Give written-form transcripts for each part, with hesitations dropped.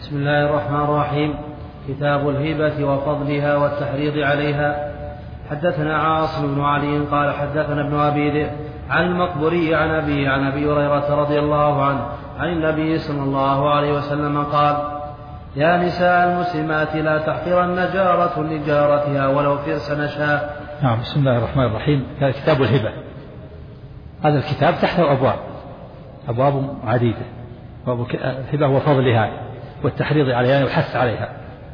بسم الله الرحمن الرحيم. كتاب الهبة وفضلها والتحريض عليها. حدثنا عاصم بن علي قال حدثنا ابن أبي ذئب عن المقبري عن أبي هريرة رضي الله عنه عن النبي صلى الله عليه وسلم قال: يا نساء المسلمات لا تحقرن جارة لجارتها ولو فرس نشاء. نعم. بسم الله الرحمن الرحيم. كتاب الهبة. هذا الكتاب تحته أبواب عديدة. باب الهبة وفضلها والتحريض عليها والحث عليها.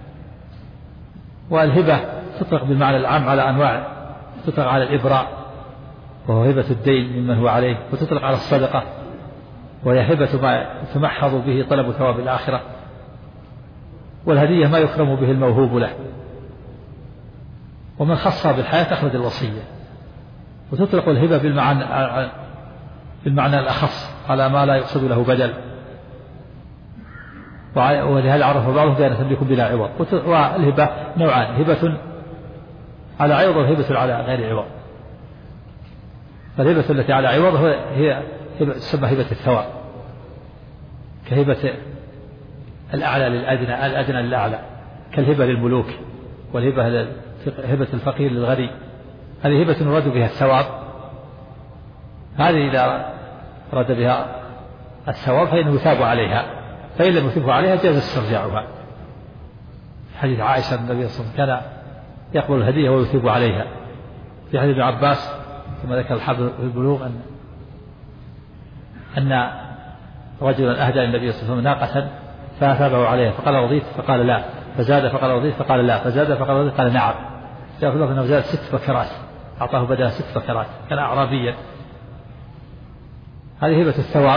والهبة تطلق بالمعنى العام على أنواع، تطلق على الإبراء وهو هبة الدين ممن هو عليه، وتطلق على الصدقة وهي هبة ما يتمحض به طلب ثواب الآخرة، والهدية ما يكرم به الموهوب له، ومن خصها بالحياة أخرج الوصية. وتطلق الهبة بالمعنى الأخص على ما لا يقصد له بدل، ولهذا عرف بعضهم بأن تملك بلا عوض. والهبة نوعان: هبة على عوض وهبة على غير عوض. فالهبة التي على عوض هي تسمى هبة الثواب، كهبة الأعلى للأدنى، الأدنى للأعلى، كالهبة للملوك، والهبة هبة الفقير للغني. هذه هبة يراد بها الثواب. هذه إذا أراد بها الثواب فإنه يثاب عليها، فإن لم يثب عليها جاز استرجاعها. حديث عائشة النبي صلى الله عليه وسلم كان يقبل الهدية ويثيب عليها. في حديث ابن عباس كما ذكر الحافظ في البلوغ أن رجلا أهدى للنبي صلى الله عليه وسلم ناقة فأثابه عليها فقال: رضيت؟ فقال: لا. فزاد فقال: رضيت؟ فقال: لا. فزاد فقال: رضيت؟ قال: نعم. جاء في اللفظ أنه زاد 6 بكرات، أعطاه بدلا 6 بكرات، كان أعرابيا. هذه هبة الثواب،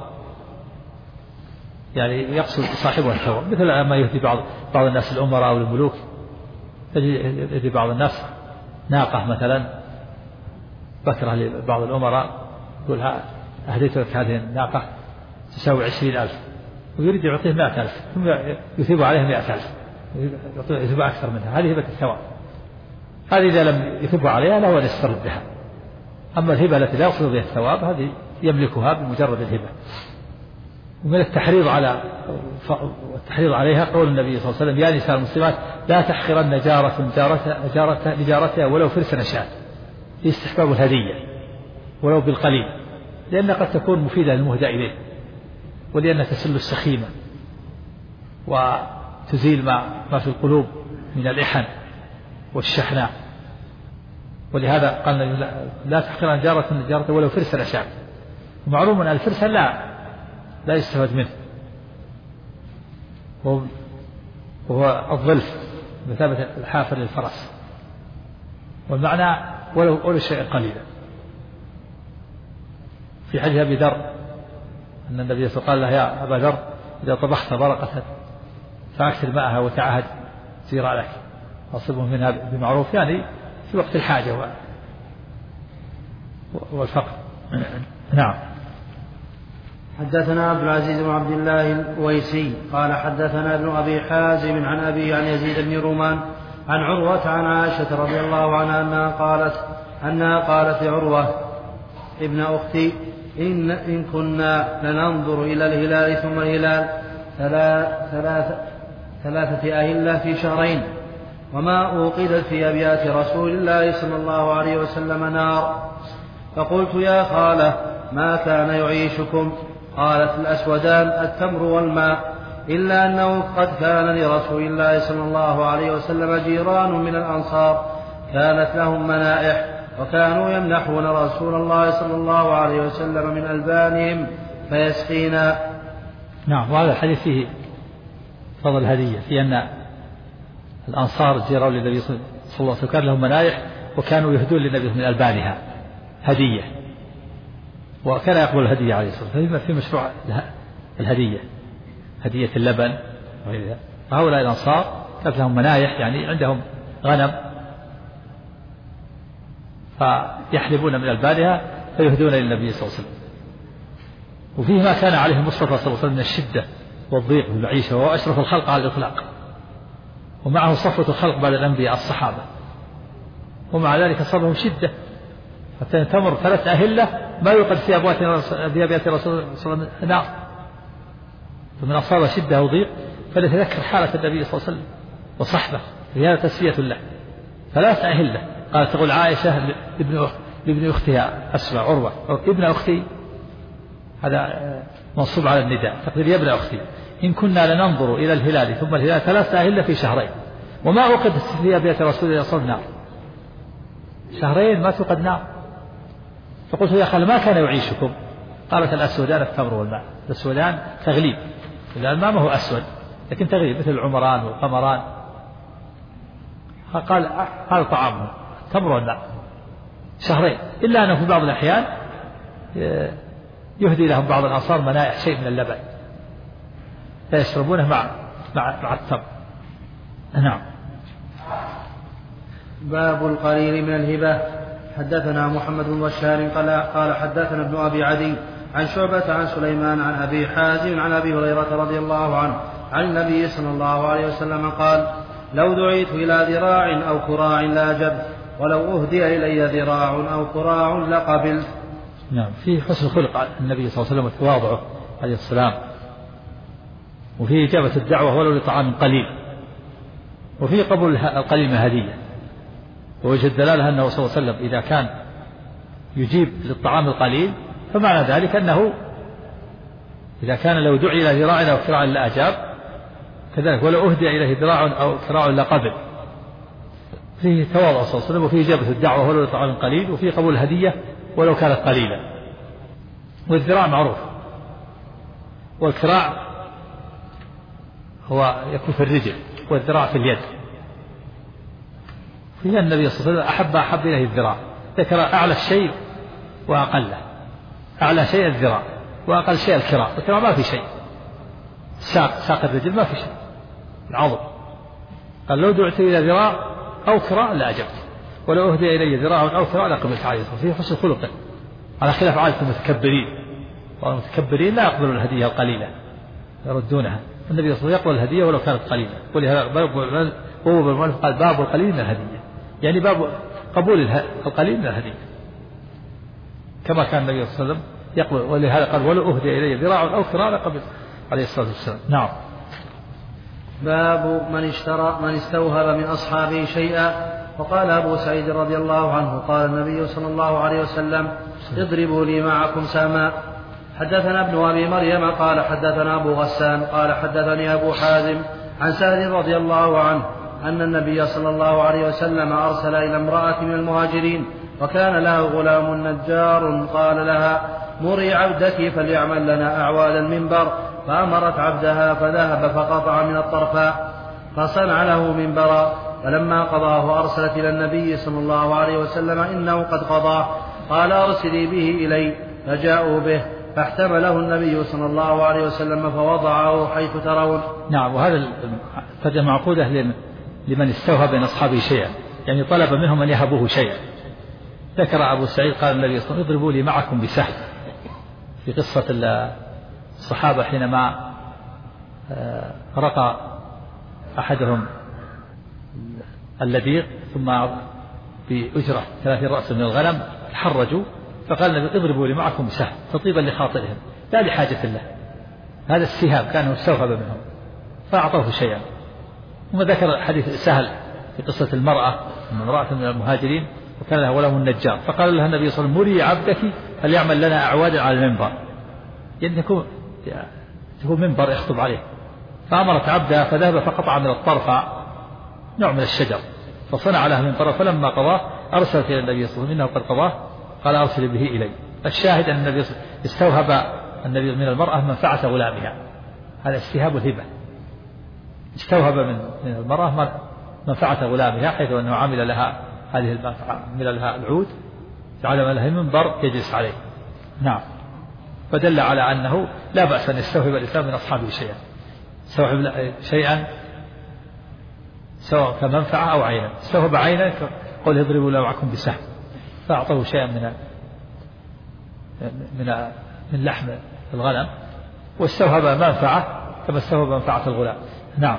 يعني يقصد صاحبها الثواب، مثل ما يهدي بعض الناس الأمراء أو الملوك. يهدي بعض الناس ناقة مثلا بكرة لبعض الأمراء، يقول: أهديت لك هذه الناقة تساوي 20,000، ويريد يعطيه 100,000 ثم يثيب عليها 100,000، يثيب أكثر منها. هذه هبة الثواب. هذه إذا لم يثب عليها له أن يستردها. أما الهبة التي لا يقصد بها الثواب هذه يملكها بمجرد الهبة. ومن التحريض عليها قول النبي صلى الله عليه وسلم: يا نساء المسلمات لا تحقرن جارة لجارتها ولو فرس نشاء. استحباب الهدية ولو بالقليل، لأنها قد تكون مفيدة للمهدى إليه، ولأنها تسل السخيمة وتزيل ما في القلوب من الإحن والشحناء. ولهذا قال: لا تحقرن جارة لجارتها ولو فرس نشاء. ومعلوم أن الفرس لا يستفاد منه، وهو الظلف بمثابة الحافر للفرس، والمعنى ولو شيء قليلا. في حديث أبي ذر أن النبي صلى الله عليه وسلم قال له: يا أبا ذر إذا طبخت برقة فأكثر ماءها وتعهد جيرانك واصبهم منها بمعروف، يعني في وقت الحاجة والفقر. نعم. حدثنا عبد العزيز بن عبد الله الويسي قال حدثنا ابن أبي حازم عن أبي عن يزيد بن رومان عن عروة عن عائشة رضي الله عنها أنها قالت لعروة ابن أختي: إن كنا لننظر إلى الهلال ثم الهلال 3 أهلة في شهرين، وما أوقدت في أبيات رسول الله صلى الله عليه وسلم نار. فقلت: يا خالة ما كان يعيشكم؟ قالت: الأسودان التمر والماء، إلا أنه قد كان لرسول الله صلى الله عليه وسلم جيران من الأنصار كانت لهم منائح، وكانوا يمنحون رسول الله صلى الله عليه وسلم من ألبانهم فيسقينا. نعم. وهذا الحديث فيه فضل الهدية، في أن الأنصار جيران للنبي صلى الله عليه وسلم كان لهم منائح، وكانوا يهدون للنبي من ألبانها هدية، وكان يقبل الهدية عليه الصلاة والسلام. في مشروع الهدية، هدية اللبن وغيرها. فهؤلاء الأنصار كانت لهم منايح، يعني عندهم غنم فيحلبون من ألبانها فيهدون للنبي صلى الله عليه وسلم. وفيه ما كان عليه المصطفى صلى الله عليه وسلم من الشدة والضيق في المعيشة، وهو أشرف الخلق على الإطلاق، ومعه صفوة الخلق بعد الأنبياء الصحابة، ومع ذلك صابهم شدة حتى تمر 3 أهلة ما يوقد في أبيات رسول الله صلى الله عليه وسلم نار. فمن أصاب شدة وضيق فليتذكر حالة النبي صلى الله عليه وسلم وصحبه، هذا تسلية له. ثلاث أهلة قالت تقول عائشة لابن أختها أسماء عروة ابن أختي، هذا منصوب على النداء، تقول يا ابن أختي إن كنا لننظر إلى الهلال ثم الهلال 3 أهلة في شهرين وما أوقدت في أبيات رسول الله صلى الله عليه وسلم نار، شهرين ما توقد نار. فقلت يا خال ما كان يعيشكم؟ قالت الأسودان التمر والماء. الأسودان تغليب، الماء ما هو أسود لكن تغليب مثل العمران والقمران. قال هذا طعامهم التمر والماء شهرين، إلا أنه في بعض الأحيان يهدي لهم بعض الأنصار منائح شيء من اللبن لا يشربونه مع التمر. نعم. باب القليل من الهبة. حدثنا محمد بن بشار قال حدثنا ابن أبي عدي عن شعبة عن سليمان عن أبي حازم عن أبي هريرة رضي الله عنه عن النبي صلى الله عليه وسلم قال لو دعيت إلى ذراع أو كراع لأجبت ولو أهدي إلي ذراع أو كراع لقبلت. نعم. في حسن خلق النبي صلى الله عليه وسلم وتواضعه عليه السلام، وفي إجابة الدعوة ولو لطعام قليل، وفي قبول القليل من هدية. ووجه الدلالة أنه صلى الله عليه وسلم إذا كان يجيب للطعام القليل فمعنى ذلك أنه إذا كان لو دعي إلى ذراع أو كراع لأجاب، كذلك ولو أهدي إليه ذراع أو كراع لقبل. فيه تواضع صلى الله عليه وسلم، وفيه إجابة الدعوة ولو لطعام قليل، وفيه قبول الهدية ولو كانت قليلة. والذراع معروف، والكراع هو يكون في الرجل والذراع في اليد. فيها النبي صلى الله عليه وسلم أحب إليه الذراع، ذكر أعلى الشيء وأقله. أعلى شيء الذراع وأقل شيء الكراع. الكراع ما في شيء، ساق الرجل ما في شيء، العظم. قال لو دعت إلى ذراع أو كراع لأجبت ولو أهدي إلي ذراع أو كراع لقبلت عليه. فيه حسن خلقه على خلاف عادة المتكبرين، والمتكبرين لا يقبلون الهدية القليلة يردونها. النبي صلى الله عليه وسلم يقبل الهدية ولو كانت قليلة. ولهذا قال باب القليل من الهدية، يعني باب قبول القليل من الهدية، كما كان النبي صلى الله عليه وسلم يقبل. ولهذا قال ولو أهدي إلي ذراع أو كراع لقبلت عليه الصلاة والسلام. نعم. باب من استوهب من أصحابه شيئا. وقال أبو سعيد رضي الله عنه قال النبي صلى الله عليه وسلم اضربوا لي معكم سهما. حدثنا ابن أبي مريم قال حدثنا أبو غسان قال حدثني أبو حازم عن سهل رضي الله عنه أن النبي صلى الله عليه وسلم أرسل إلى امرأة من المهاجرين وكان له غلام نجار قال لها مري عبدك فليعمل لنا أعواد المنبر، فأمرت عبدها فذهب فقطع من الطرفاء فصنع له منبرا، فلما قضاه أرسلت إلى النبي صلى الله عليه وسلم إنه قد قضاه، قال أرسلي به إلي، فجاءوا به فاحتمله النبي صلى الله عليه وسلم فوضعه حيث ترون. نعم. وهذا قد معقودة لمن استوهب من أصحابه شيئا، يعني طلب منهم أن يهبوه شيئا. ذكر أبو سعيد قال النبي صلى الله عليه وسلم اضربوا لي معكم بسهم، في قصة الصحابة حينما رقى أحدهم اللبيغ ثم بأجرة 30 رأس من الغنم تحرجوا، فقال النبي اضربوا لي معكم بسهم تطيبا لخاطئهم لا لحاجة له. هذا السهام كان استوهب منهم فأعطوه شيئا. ثم ذكر حديث سهل في قصة المرأة، امرأة من المهاجرين وكان لها غلام النجار، فقال لها النبي صلى الله عليه وسلم مري عبدك فليعمل لنا أعوادا على المنبر، يعني تكون منبر يخطب عليه. فأمرت عبدها فذهب فقطع من الطرف نوع من الشجر فصنع لها منبرا، فلما قضاه أرسلت إلى النبي صلى الله عليه وسلم إنه قد قضاه، قال أرسل به إلي. الشاهد أن النبي استوهب النبي من المرأة منفعة غلامها، هذا استهاب الهبة. استوهب من المرأة منفعة غلامها، حيث أنه عمل لها هذه المنفعة، عمل لها العود، جعل لها منبر يجلس عليه. نعم. فدل على أنه لا بأس أن يستوهب الإنسان من أصحابه شيئا، استوهب شيئا سواء كمنفعة أو عينا. استوهب عينا قل اضربوا له معكم بسهم، فأعطوه شيئا من لحم الغنم، واستوهب منفعة كما استوهب منفعة الغلام. نعم.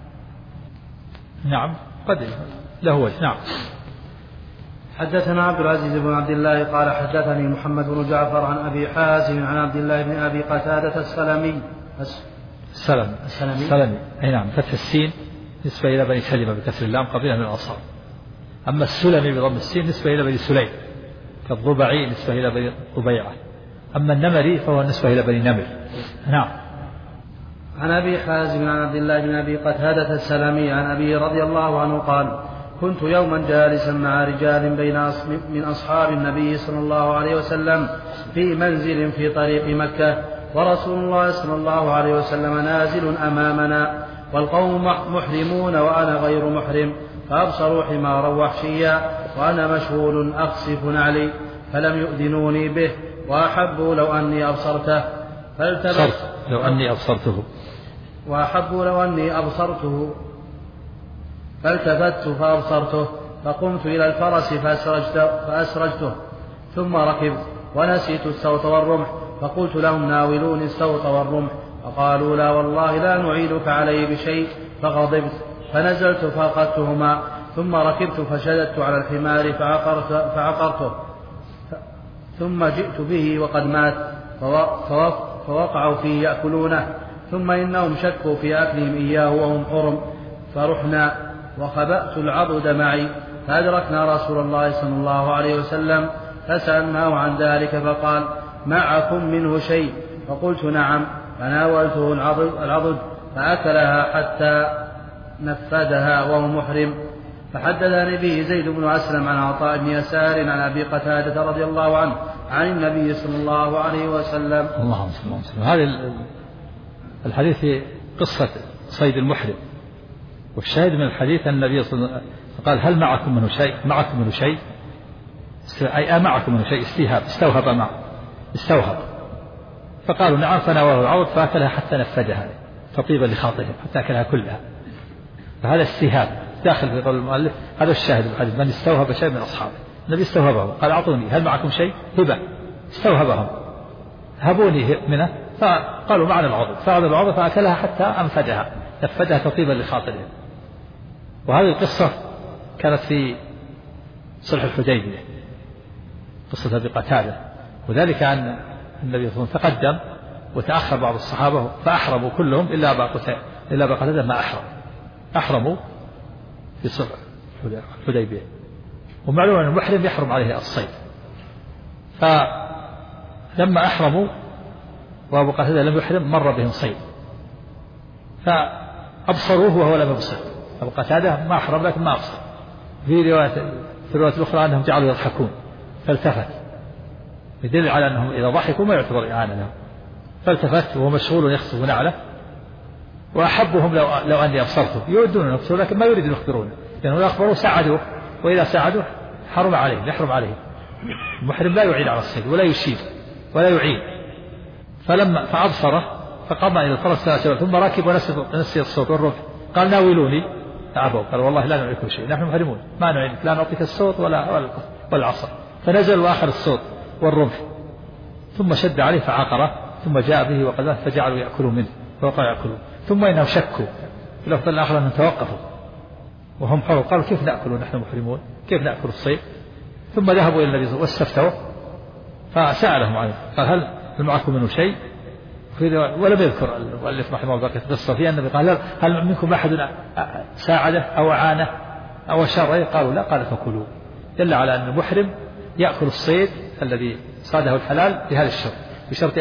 نعم. قد له وجه. نعم. حدثنا عبد العزيز بن عبد الله قال حدثني محمد بن جعفر عن أبي حازم عن عبد الله بن أبي قتادة السلمي أي نعم، فتح السين نسبة إلى بني سلمة بكسر اللام قبيلة من الأنصار. أما السلمي بضم السين نسبة إلى بني سليم، كالضبعي نسبة إلى بني ضبيعة. أما النمري فهو نسبة إلى بني نمر. نعم. عن أبي حازم عن عبد الله بن أبي قتادة السلمي عن أبي رضي الله عنه قال: كنت يوما جالسا مع رجال من أصحاب النبي صلى الله عليه وسلم في منزل في طريق مكة، ورسول الله صلى الله عليه وسلم نازل أمامنا، والقوم محرمون وأنا غير محرم، فأبصروا حمارا وحشيا وأنا مشغول أخصف نعلي، فلم يؤذنوني به، وأحبوا لو أني أبصرته فالتفت فأبصرته، فقمت إلى الفرس فأسرجته، ثم ركبت ونسيت السوط والرمح، فقلت لهم: ناولوني السوط والرمح، فقالوا: لا والله لا نعيدك عليه بشيء، فغضبت، فنزلت فأخذتهما، ثم ركبت فشددت على الحمار فعقرته، ثم جئت به وقد مات، فوقعوا فيه يأكلونه، ثم إنهم شكوا في أكلهم إياه وهم حرم، فرحنا، وخبأت العضد معي، فأدركنا رسول الله صلى الله عليه وسلم، فسألناه عن ذلك، فقال: معكم منه شيء؟ فقلت: نعم. فناولته العضد فأكلها حتى نفذها وهو محرم. فحدثني به زيد بن أسلم عن عطاء بن يسار عن أبي قتادة رضي الله عنه عن النبي صلى الله عليه وسلم. اللهم صل وسلم. هذا الحديث في قصة صيد المحرم، والشاهد من الحديث أن النبي صلى الله عليه وسلم قال: هل معكم منه شيء؟ معكم منه شيء أي معكم منه شيء؟ استوهب معه، استوهب. فقالوا: نعم. فناوله العضد فأكلها حتى نفدها تطيبا لخاطرهم، حتى أكلها كلها. فهذا استيهاب داخل في قول المؤلف. هذا الشاهد من الحديث: من استوهب شيء من أصحابه. النبي استوهبه، قال: أعطوني، هل معكم شيء؟ هبة، استوهبهم، هبوني منه، فقالوا: معنا العضد، فأخذ العضد فأكلها حتى أنفدها، نفدها تطيبا لخاطرهم. وهذه القصة كانت في صلح الحديبية، قصة أبي قتادة، وذلك أن النبي صلى الله عليه وسلم تقدم وتأخر بعض الصحابة فأحرموا كلهم إلا أبا قتادة ما أحرموا في صلح الحديبية. ومعلوم أن المحرم يحرم عليه الصيد، فلما أحرموا وأبو قتادة لم يحرم مر بهم صيد، فأبصروه وهو لم يبصر. أبو قتادة ما أحرم لكن ما أبصر. في الرواية الأخرى أنهم جعلوا يضحكون، فالتفت، يدل على أنهم إذا ضحكوا ما يعتبر إعانة لهم. فالتفت وهو مشغول يخصف نعله، وأحبهم لو أني أبصرته، يودون نفسه لكن ما يريد أن يخبرونه، لأنه يخبروا ساعدوه، وإذا ساعدوه حرم عليه، يحرم عليه. المحرم لا يعين على الصيد ولا يشير ولا يعين. فأبصره فقام إلى الفرس ثم ركب ونسي الصوت والرمح، قال: ناولوني، فأبوا، قال: والله لا نعينكم شيء، نحن محرمون، ما نعينك، لا نعطيك الصوت ولا العصا. فنزل وآخر الصوت والرمح، ثم شد عليه فعقره، ثم جاء به وقذاه، فجعلوا يأكلوا منه، فوقعوا يأكلون، ثم إنهم شكوا في اللفظ الآخر أنهم توقفوا وهم حرم، قالوا: كيف نأكل ونحن محرمون؟ كيف نأكل الصيد؟ ثم ذهبوا إلى النبي صلى الله عليه وسلم واستفتوا، فسألهم عنه، قال: هل معكم منه شيء؟ ولم يذكر المؤلف رحمه الله بقية القصة فيها. النبي قال: هل منكم أحد ساعده أو أعانه أو أشار؟ قالوا: لا. قال: فكلوا. دل على أن المحرم يأكل الصيد الذي صاده الحلال بهذا الشرط، بشرط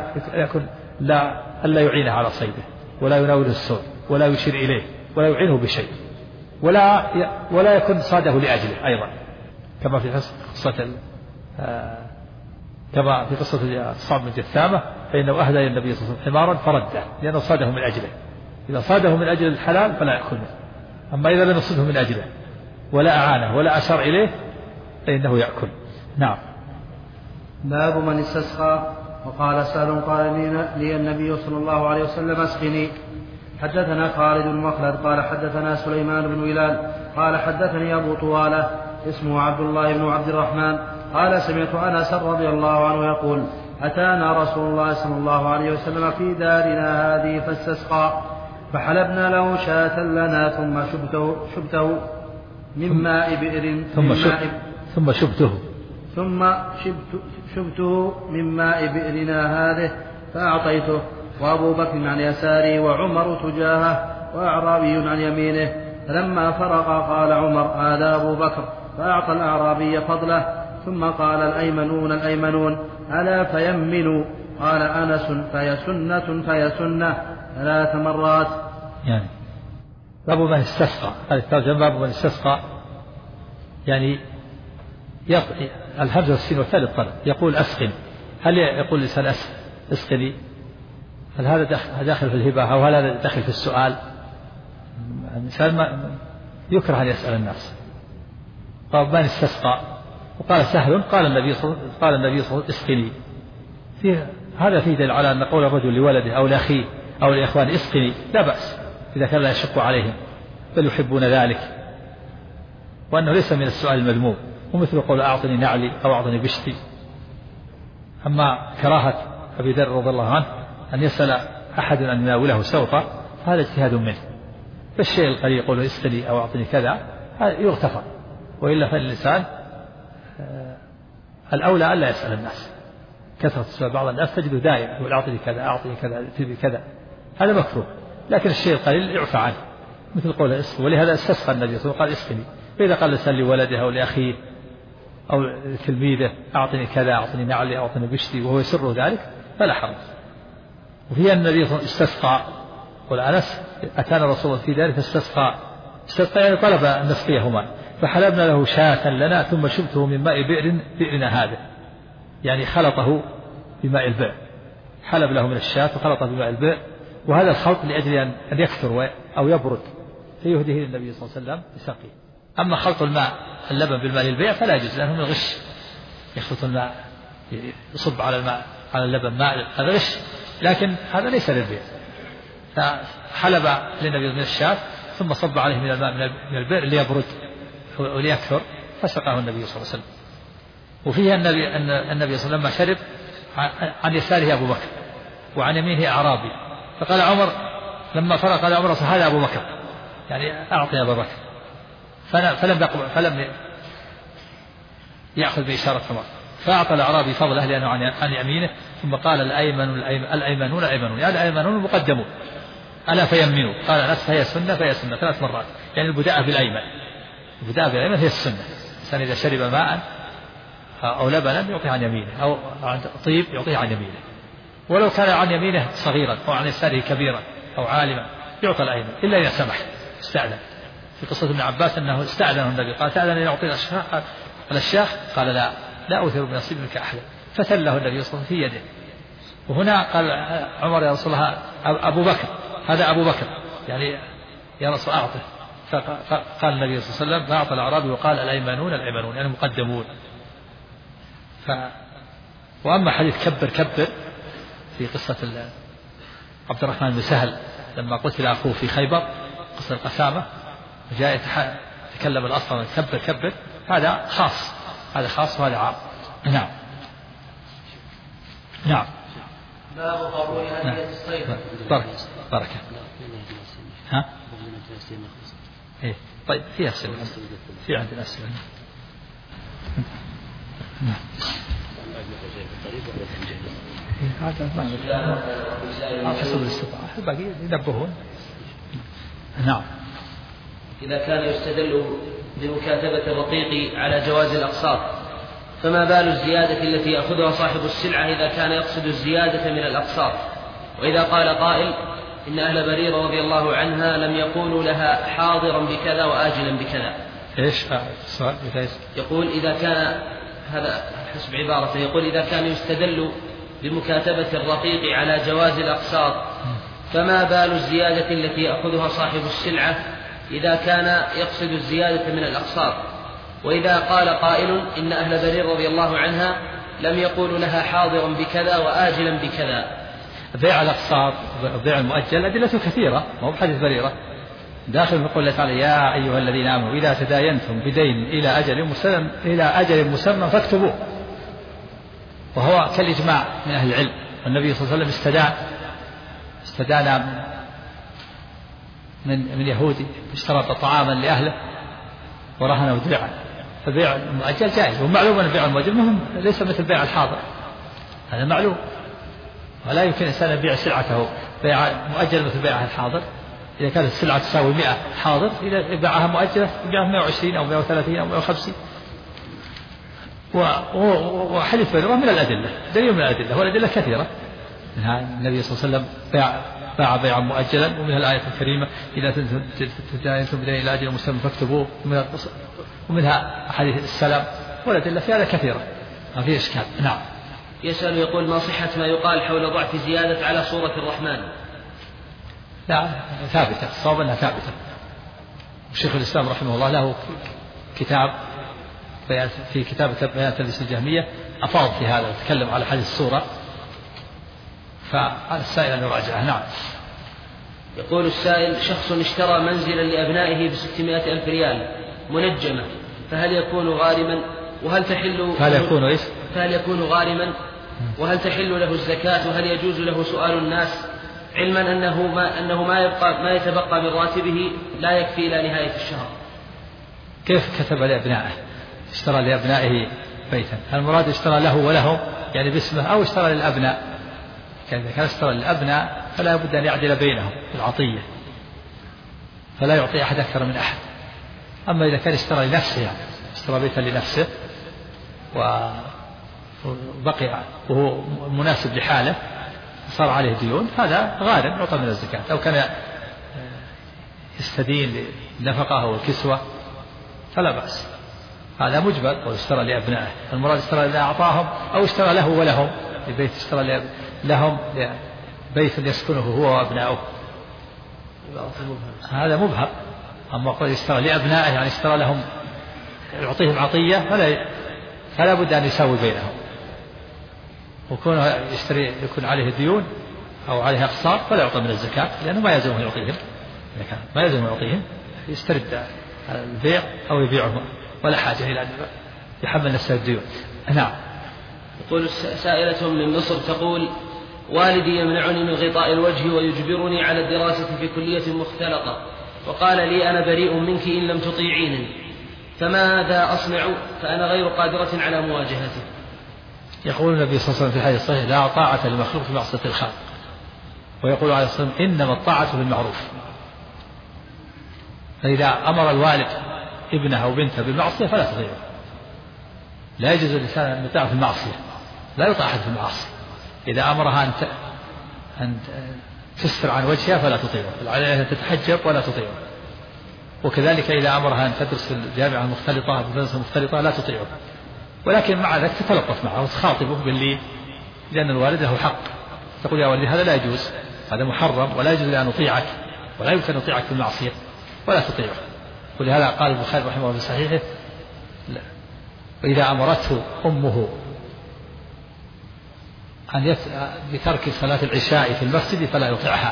ألا يعينه على صيده، ولا يناوله الصوت، ولا يشير إليه، ولا يعينه بشيء، ولا يكون صاده لأجله أيضا، كما في قصة الصعب بن جثامة، فإنه أهدى إلى النبي صلى الله عليه وسلم حمارا فرده، لأنه صاده من أجله. إذا صاده من أجل الحلال فلا يأكل منه، أما إذا لم يصده من أجله ولا أعانه ولا أشار إليه فإنه يأكل. نعم. باب من استسقى. وقال سهل قال لي النبي صلى الله عليه وسلم: اسقني. حدثنا خالد بن مخلد قال حدثنا سليمان بن هلال قال حدثني أبو طوالة اسمه عبد الله بن عبد الرحمن قال: سمعت أنس رضي الله عنه يقول: أتانا رسول الله صلى الله عليه وسلم في دارنا هذه فاستسقى، فحلبنا له شاة لنا ثم شبته من ماء بئر ثم شبته من ماء بئرنا هذه، فأعطيته، وأبو بكر عن يساره وعمر تجاهه وأعرابي عن يمينه. فلما فرق قال عمر: هذا أبو بكر. فأعطى الأعرابي فضله ثم قال: الأيمنون الأيمنون ألا فيمنوا. قال أنس: فهي سنة فهي سنة 3 مرات. يعني باب من استسقى، هذا الترجمة باب من استسقى، يعني الهمزة والسين والثالث طلب، يقول أسقني. هل يقول الإنسان اسقني؟ هل هذا داخل في الهبة أو هل هذا داخل في السؤال؟ الإنسان ما يكره أن يسأل الناس. طب من استسقى؟ وقال سهل قال النبي صلى الله عليه وسلم اسقني. هذا فيه دليل على أن قول الرجل لولده أو لأخيه أو لإخوانه اسقني لا بأس إذا كان لا يشق عليهم بل يحبون ذلك، وأنه ليس من السؤال المذموم، ومثل قول أعطني نعلي أو أعطني بشتي. أما كراهة أبي ذر رضي الله عنه أن يسأل أحد أن يناوله سوطا هذا اجتهاد منه، فالشيء القليل يقول اسقني أو أعطني كذا هذا يغتفر، وإلا فالإنسان الأولى ألا يسأل الناس. كثرة السؤال بعض الناس تجده دائما يقول أعطني كذا أعطني كذا تبي كذا، هذا مكروه، لكن الشيء القليل يعفى عنه مثل قول اسقي. ولهذا استسقى النبي صلى الله عليه وسلم قال اسقني. فإذا قال الإنسان لولده أو لأخيه أو تلميذه أعطني كذا أعطني نعلي أعطني بشتي وهو يسر ذلك فلا حرج. وفي النبي صلى الله عليه وسلم استسقى، قال أنس أتانا رسول الله في ذلك فاستسقى. استسقى يعني طلب أن نسقيه ماء، فحلبنا له شاة لنا ثم شبته من ماء بئرنا هذا، يعني خلطه بماء البئر، حلب له من الشاة وخلطه بماء البئر، وهذا الخلط لأجل أن يكثر أو يبرد فيهديه النبي صلى الله عليه وسلم بسقيه. أما خلط الماء اللبن بالماء للبيع فلا يجوز لأنه من الغش، يخلط الماء يصب على الماء على اللبن ماء، هذا غش، لكن هذا ليس للبيع. فحلب للنبي من الشاة ثم صب عليه من الماء من البئر ليبرد وليكثر فسقاه النبي صلى الله عليه وسلم. وفيه أن النبي صلى الله عليه وسلم لما شرب عن يساره أبو بكر وعن يمينه أعرابي، فقال عمر لما فرق قال عمر هذا أبو بكر، يعني أعطي أبو بكر، فلم يأخذ بإشارة عمر، فأعطى الأعرابي فضله لأنه عن يمينه، ثم قال الأيمنون يعني الأيمنون المقدمون ألا فيمنوا. قال أنس فهي سنة 3 مرات، يعني البداء بالأيمن هي السنة. الإنسان إذا شرب ماء أو لبنا يعطيه عن يمينه أو عن طيب يعطيه عن يمينه، ولو كان عن يمينه صغيرا أو عن يساره كبيرا أو عالما يعطى الأيمن إلا إذا سمح استأذن. في قصة ابن عباس أنه استأذنه النبي قال تأذن أن يعطي الأشياخ، قال لا أوثر بنصيب منك أحدا، فثله النبي صلى الله عليه وسلم في يده. وهنا قال عمر يا رسول الله أبو بكر هذا أبو بكر، يعني يا رسول أعطه، فقال النبي صلى الله عليه وسلم فأعطى الأعرابي وقال الأيمنون يعني مقدمون. وأما حديث كبر في قصة عبد الرحمن بن سهل لما قتل أخوه في خيبر، قصة القسامة، جاء يتكلم الأصل كبر، هذا خاص وهذا عام. نعم باب قبول هدية الصيد. بركة. ها؟ إيه طيب فيها أسئلة، في عندنا أسئلة. نعم. هذا ما حسب الاستطاعة، الباقي ينبهون. نعم. إذا كان يستدل بمكاتبة الرقيق على جواز الأقساط، فما بال الزيادة التي يأخذها صاحب السلعة إذا كان يقصد الزيادة من الأقساط؟ وإذا قال قائل إن أهل بريرة رضي الله عنها لم يقولوا لها حاضرا بكذا وآجلا بكذا. إيش السؤال؟ يقول إذا كان هذا حسب عبارته، يقول إذا كان يستدل بمكاتبة الرقيق على جواز الأقساط، فما بال الزيادة التي يأخذها صاحب السلعة إذا كان يقصد الزيادة من الأقساط؟ وإذا قال قائل إن أهل برير رضي الله عنها لم يقولوا لها حاضرا بكذا وآجلا بكذا. بيع الأقساط بيع المؤجل أدلته كثيرة، مو بحديث بريرة، داخل في قول الله تعالى يا أيها الذين آمنوا إذا تداينتم بدين إلى أجل مسمى فاكتبوه، وهو كالإجماع من أهل العلم. والنبي صلى الله عليه وسلم استدان من يهودي اشترط طعاما لأهله ورهنه درعا، فبيع المؤجل جائز، ومعلوم أن بيع المؤجل ليس مثل بيع الحاضر، هذا معلوم. ولا يمكن الإنسان يبيع سلعته بيع مؤجل مثل بيعها الحاضر. إذا كانت السلعة تساوي 100 حاضر، إذا باعها مؤجلة يبيعها 120 أو 130 أو 150. وحديث بينهما من الأدلة، دليل من الأدلة، والأدلة كثيرة. منها النبي صلى الله عليه وسلم باع بيعا مؤجلا، ومنها الآية الكريمة إذا تداينتم بدين إلى أجل مسمى فاكتبوه، ومنها حديث السلام، والأدلة في هذا كثيرة ما في إشكال. نعم. يسأل يقول: ما صحة ما يقال حول ضعف زيادة على صورة الرحمن؟ لا، ثابتة، الصواب أنها ثابتة. الشيخ الإسلام رحمه الله له كتاب في كتاب بيان تلبيس الجهمية أفاض في هذا وتكلم على حديث الصورة، فعلى السائل أن يراجعه. نعم. يقول السائل: شخص اشترى منزلا لأبنائه ب600 ألف ريال منجمة، فهل يكون غارما؟ فهل يكون غارما؟ وهل تحل له الزكاة؟ وهل يجوز له سؤال الناس، علما أنه ما يتبقى من راتبه لا يكفي إلى نهاية الشهر؟ كيف كتب لأبنائه؟ اشترى لأبنائه بيتا، المراد اشترى له ولهم يعني باسمه، أو اشترى للأبناء؟ إذا كان اشترى للأبناء فلا بد أن يعدل بينهم بالعطية، فلا يعطي أحد أكثر من أحد. أما إذا كان اشترى لنفسه، يعني اشترى بيتا لنفسه وبقي وهو مناسب لحاله صار عليه ديون، هذا غارم يعطى من الزكاة. أو كان يستدين للنفقة أو الكسوة فلا بأس، هذا مجبر. واشترى لأبنائه، المراد اشترى لأعطاهم أو اشترى له ولهم، البيت اشترى لهم بيت يسكنه هو وأبنائه، هذا مبهم. أما قد اشترى لأبنائه يعني اشترى لهم يعطيهم عطية، فلا بد أن يساوي بينهم. وكونه يشتري يكون عليه ديون أو عليه أقساط فلا يعطى من الزكاة، لأنه ما يلزمه يعطيهم. إذا كان ما يلزمه يعطيهم يسترد البيع أو يبيعه، ولا حاجة إلى أن يحمل نفسه الديون. نعم. يقول سائلة من مصر تقول: والدي يمنعني من غطاء الوجه ويجبرني على الدراسة في كلية مختلطة، وقال لي: أنا بريء منك إن لم تطيعيني، فماذا أصنع؟ فأنا غير قادرة على مواجهته. يقول النبي صلى الله عليه وسلم في الحديث الصحيح: لا طاعة لمخلوق في معصية الخالق. ويقول عليه الصلاة والسلام: إنما الطاعة بالمعروف. فإذا أمر الوالد ابنه أو بنته بالمعصية فلا تطيعه. لا يجوز للإنسان أن يطيع في المعصية، لا يطاع أحد في المعصية. إذا أمرها أن تستر عن وجهها فلا تطيعه، عليها أن تتحجب ولا تطيعه. وكذلك إذا أمرها أن تدرس في الجامعة المختلطة بالمدرسة المختلطة لا تطيعه، ولكن مع ذلك تتلطف معه وتخاطبه باللين، لأن الوالد له حق. تقول: يا والدي هذا لا يجوز، هذا محرم، ولا يجوز أن أطيعك، ولا يمكن أن أطيعك في المعصية، ولا تطيعه. ولهذا قال البخاري رحمه الله في صحيحه: وإذا أمرته أمه بترك صلاة العشاء في المسجد فلا يطيعها،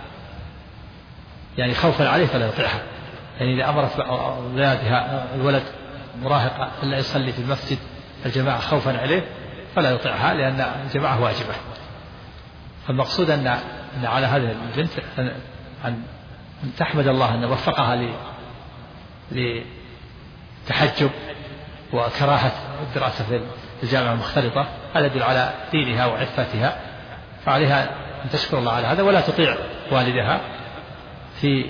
يعني خوفا عليه فلا يطيعها. يعني إذا أمرت أولادها الولد مراهقة ألا يصلي في المسجد الجماعة خوفا عليه فلا يطيعها، لأن الجماعة واجبة. فالمقصود أن على هذه البنت أن تحمد الله أن وفقها لتحجب وكراهة الدراسة في الجامعة المختلطة، هذا يدل على دينها وعفتها، فعليها أن تشكر الله على هذا، ولا تطيع والدها في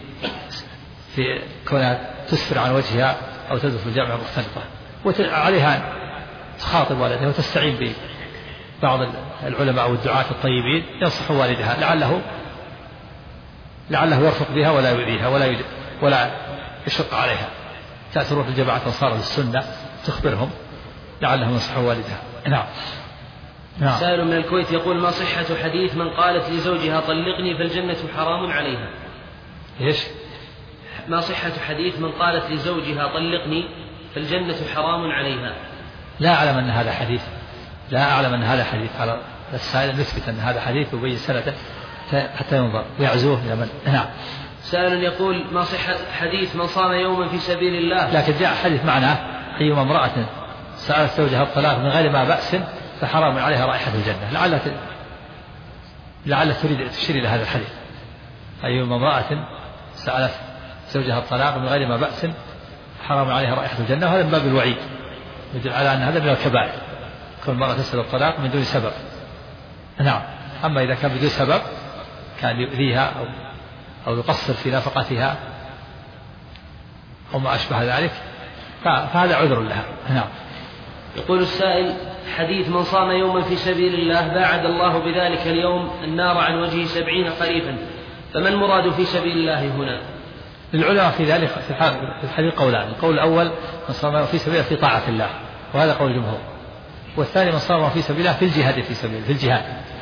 كونها تسفر عن وجهها أو تدرس في الجامعة المختلطة. وعليها أن تخاطب والدها وتستعين ببعض العلماء أو الدعاة الطيبين ينصحوا والدها لعله يرفق بها ولا يؤذيها ولا يشق عليها. تروح الجماعة أنصار للسنة تخبرهم لعلهم ينصحوا والدها. نعم. سائل من الكويت يقول: ما صحة حديث من قالت لزوجها طلقني فالجنة حرام عليها؟ إيش؟ ما صحة حديث من قالت لزوجها طلقني فالجنة حرام عليها؟ لا أعلم أن هذا حديث، لا أعلم أن هذا حديث، على السائل نثبت أن هذا حديث وبين سنده حتى ينظر ويعزوه إلى من. نعم. سائل يقول: ما صحة حديث من صام يوما في سبيل الله؟ لكن جاء حديث معناه: أيما امرأة سألت زوجها الطلاق من غير ما بأس فحرام عليها رائحة الجنة. لعل تريد تشير إلى هذا الحديث: أيما امرأة سألت زوجها الطلاق من غير ما بأس حرام عليها رائحة الجنة. وهذا من باب الوعيد، يدل على أن هذا من الكبائر، كل مرة تسأل الطلاق من دون سبب. نعم. أما إذا كان بدون سبب كان يؤذيها أو يقصر في نفقتها أو ما أشبه ذلك فهذا عذر لها. نعم. يقول السائل: حديث من صام يوما في سبيل الله باعد الله بذلك اليوم النار عن وجهه 70 خريفا، فما المراد في سبيل الله هنا؟ للعلماء في ذلك في الحديث قولان: القول الأول من صام في سبيل الله في طاعة الله، وهذا قول الجمهور، والثاني من صام في سبيل الله في الجهاد في الجهاد.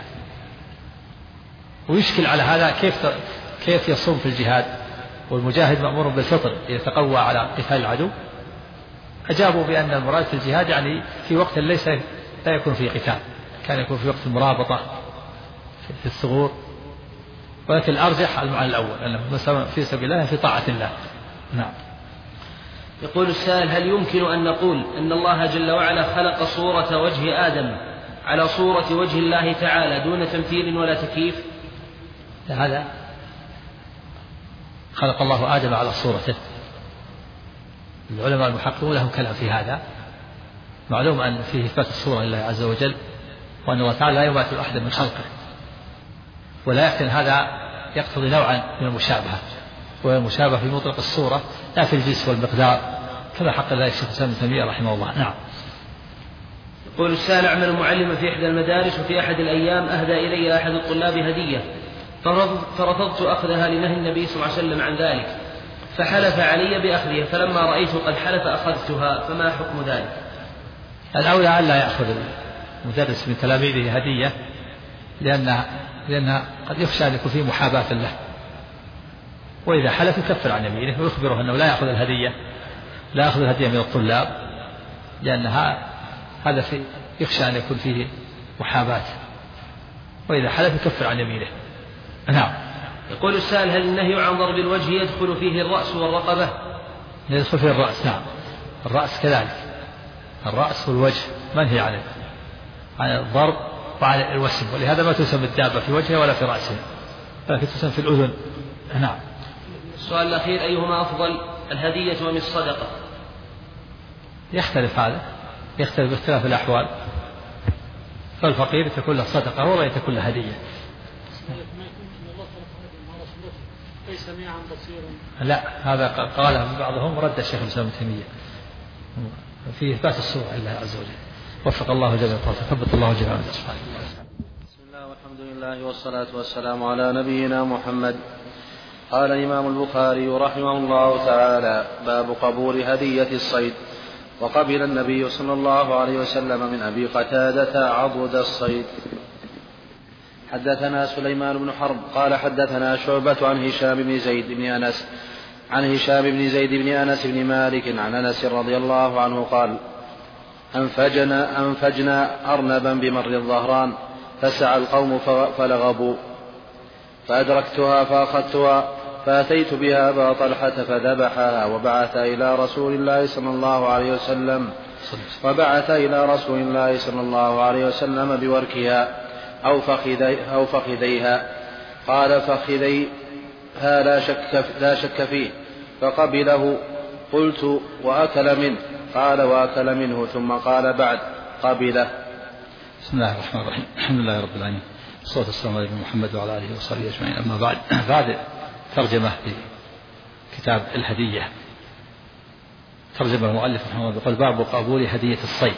ويشكل على هذا كيف يصوم في الجهاد والمجاهد مأمور بالفطر يتقوى على قتال العدو. أجابوا بأن المراد في الجهاد يعني في وقت لا يكون فيه قتال، كان يكون في وقت المرابطة في الثغور، ولكن الأرجح المعنى الأول أنه في سبيل الله في طاعة الله. نعم. يقول السائل: هل يمكن أن نقول أن الله جل وعلا خلق صورة وجه آدم على صورة وجه الله تعالى دون تمثيل ولا تكييف؟ هذا خلق الله آدم على صورته. العلماء المحققون لهم كلام في هذا. معلوم أن فيه إثبات الصورة لله عز وجل، وأن الله تعالى لا يماثل أحدا من خلقه، ولكن هذا يقتضي نوعا من المشابهة، والمشابهة في مطلق الصورة لا في الجنس والمقدار، كما حق ذلك الشيخ الإسلام ابن تيمية رحمه الله. نعم. يقول السائل: أعمل معلما في إحدى المدارس، وفي أحد الأيام أهدى إلي أحد الطلاب هدية فرفضت أخذها لنهي النبي صلى الله عليه وسلم عن ذلك، فحلف علي بأخذها، فلما رأيته قد حلف أخذتها، فما حكم ذلك؟ الأولى ألا يأخذ المدرس من تلاميذه هدية، لأنها قد يخشى أن يكون فيه محاباة له، وإذا حلف يكفر عن يمينه ويخبره أنه لا يأخذ الهدية من الطلاب، لأن هذا يخشى أن يكون فيه محاباة، وإذا حلف يكفر عن يمينه. نعم. يقول السائل: هل النهي عن ضرب الوجه يدخل فيه الرأس والرقبة؟ يدخل فيه الرأس. نعم. الرأس كذلك، الرأس والوجه منهي عن الضرب وعن الوسم، ولهذا ما تسمى الدابة في وجهها ولا في رأسها، لكن تسمى في الأذن. نعم. السؤال الأخير: أيهما أفضل، الهدية أم الصدقة؟ يختلف هذا، يختلف باختلاف الأحوال، فالفقير تكون له صدقة ولا تكون له هدية. لا، هذا قاله بعضهم رد الشيخ الإسلام ابن تيمية في إثبات الصورة لله عز وجل. وفق الله جميعا، ثبت الله جميعا. بسم الله والحمد لله والصلاة والسلام على نبينا محمد. قال الإمام البخاري رحمه الله تعالى: باب قبول هدية الصيد. وقبل النبي صلى الله عليه وسلم من أبي قتادة عضد الصيد. حدثنا سليمان بن حرب قال حدثنا شعبة عن هشام بن زيد بن أنس بن مالك عن أنس رضي الله عنه قال: أنفجنا أرنبا بمر الظهران، فسعى القوم فلغبوا، فأدركتها فأخذتها، فأتيت بها أبا طلحة فذبحها، وبعث إلى رسول الله صلى الله عليه وسلم بوركها أو فخذيها. قال: فخذيها لا شك فيه، فقبله. قلت: وأكل منه؟ قال: وأكل منه. ثم قال: بعد قبله. بسم الله الرحمن الرحيم. الحمد لله رب العالمين، والصلاة والسلام على محمد وعلى آله وصحبه أجمعين. أما بعد ترجمة في كتاب الهدية. ترجمة المؤلف رحمه الله يقول: باب قبول هدية الصيد.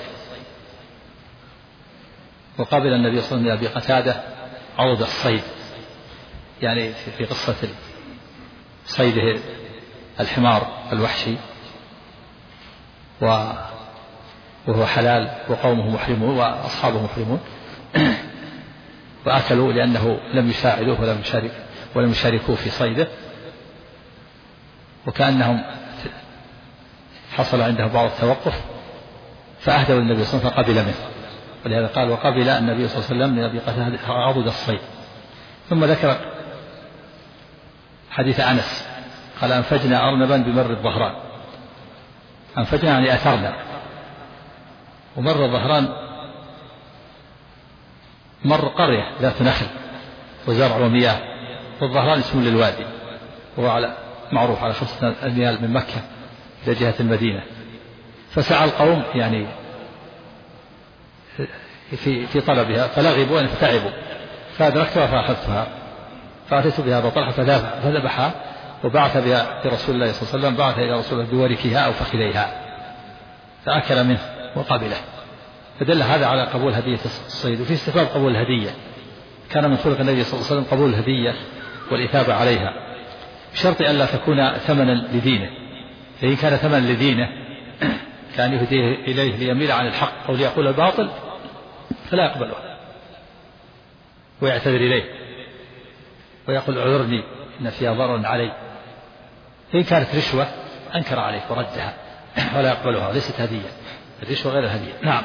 وقابل النبي صلى الله عليه وسلم أبي قتادة عضد الصيد، يعني في قصة صيده الحمار الوحشي، وهو حلال وقومه محرمون وأصحابه محرمون، وأكلوا لأنه لم يساعدوه ولم يشاركوه في صيده، وكأنهم حصل عندهم بعض التوقف، فأهدوا النبي صلى الله عليه وسلم فقبل منه، ولهذا قال: وقبل النبي صلى الله عليه وسلم من أبي قتادة عضد الصيد. ثم ذكر حديث أنس قال: أنفجنا أرنبا بمر الظهران. أنفجنا يعني أثرنا، ومر الظهران مر قرية ذات نخل وزرع ومياه، والظهران اسم للوادي، وهو معروف على 5 أميال من مكة إلى جهة المدينة. فسعى القوم يعني في طلبها، فلغبوا أن تعبوا، فأدركتها فأخذتها فأتيت بها أبا طلحة فذبحها وبعث بها لرسول الله صلى الله عليه وسلم، بعث إلى رسول الله بوركها أو فخذيها فأكل منه وقبله. فدل هذا على قبول هدية الصيد. وفي استحباب قبول الهدية، كان من خلق النبي صلى الله عليه وسلم قبول الهدية والإثابة عليها بشرط أن لا تكون ثمنا لدينه، فإن كان ثمنا لدينه كان يهديه إليه ليميل عن الحق أو ليقول الباطل فلا يقبله ويعتذر إليه ويقول اعذرني إن فيها ضرر علي. فإن كانت رشوة أنكر عليه وردها ولا يقبلها، ليست هدية، الرشوة غير الهدية. نعم.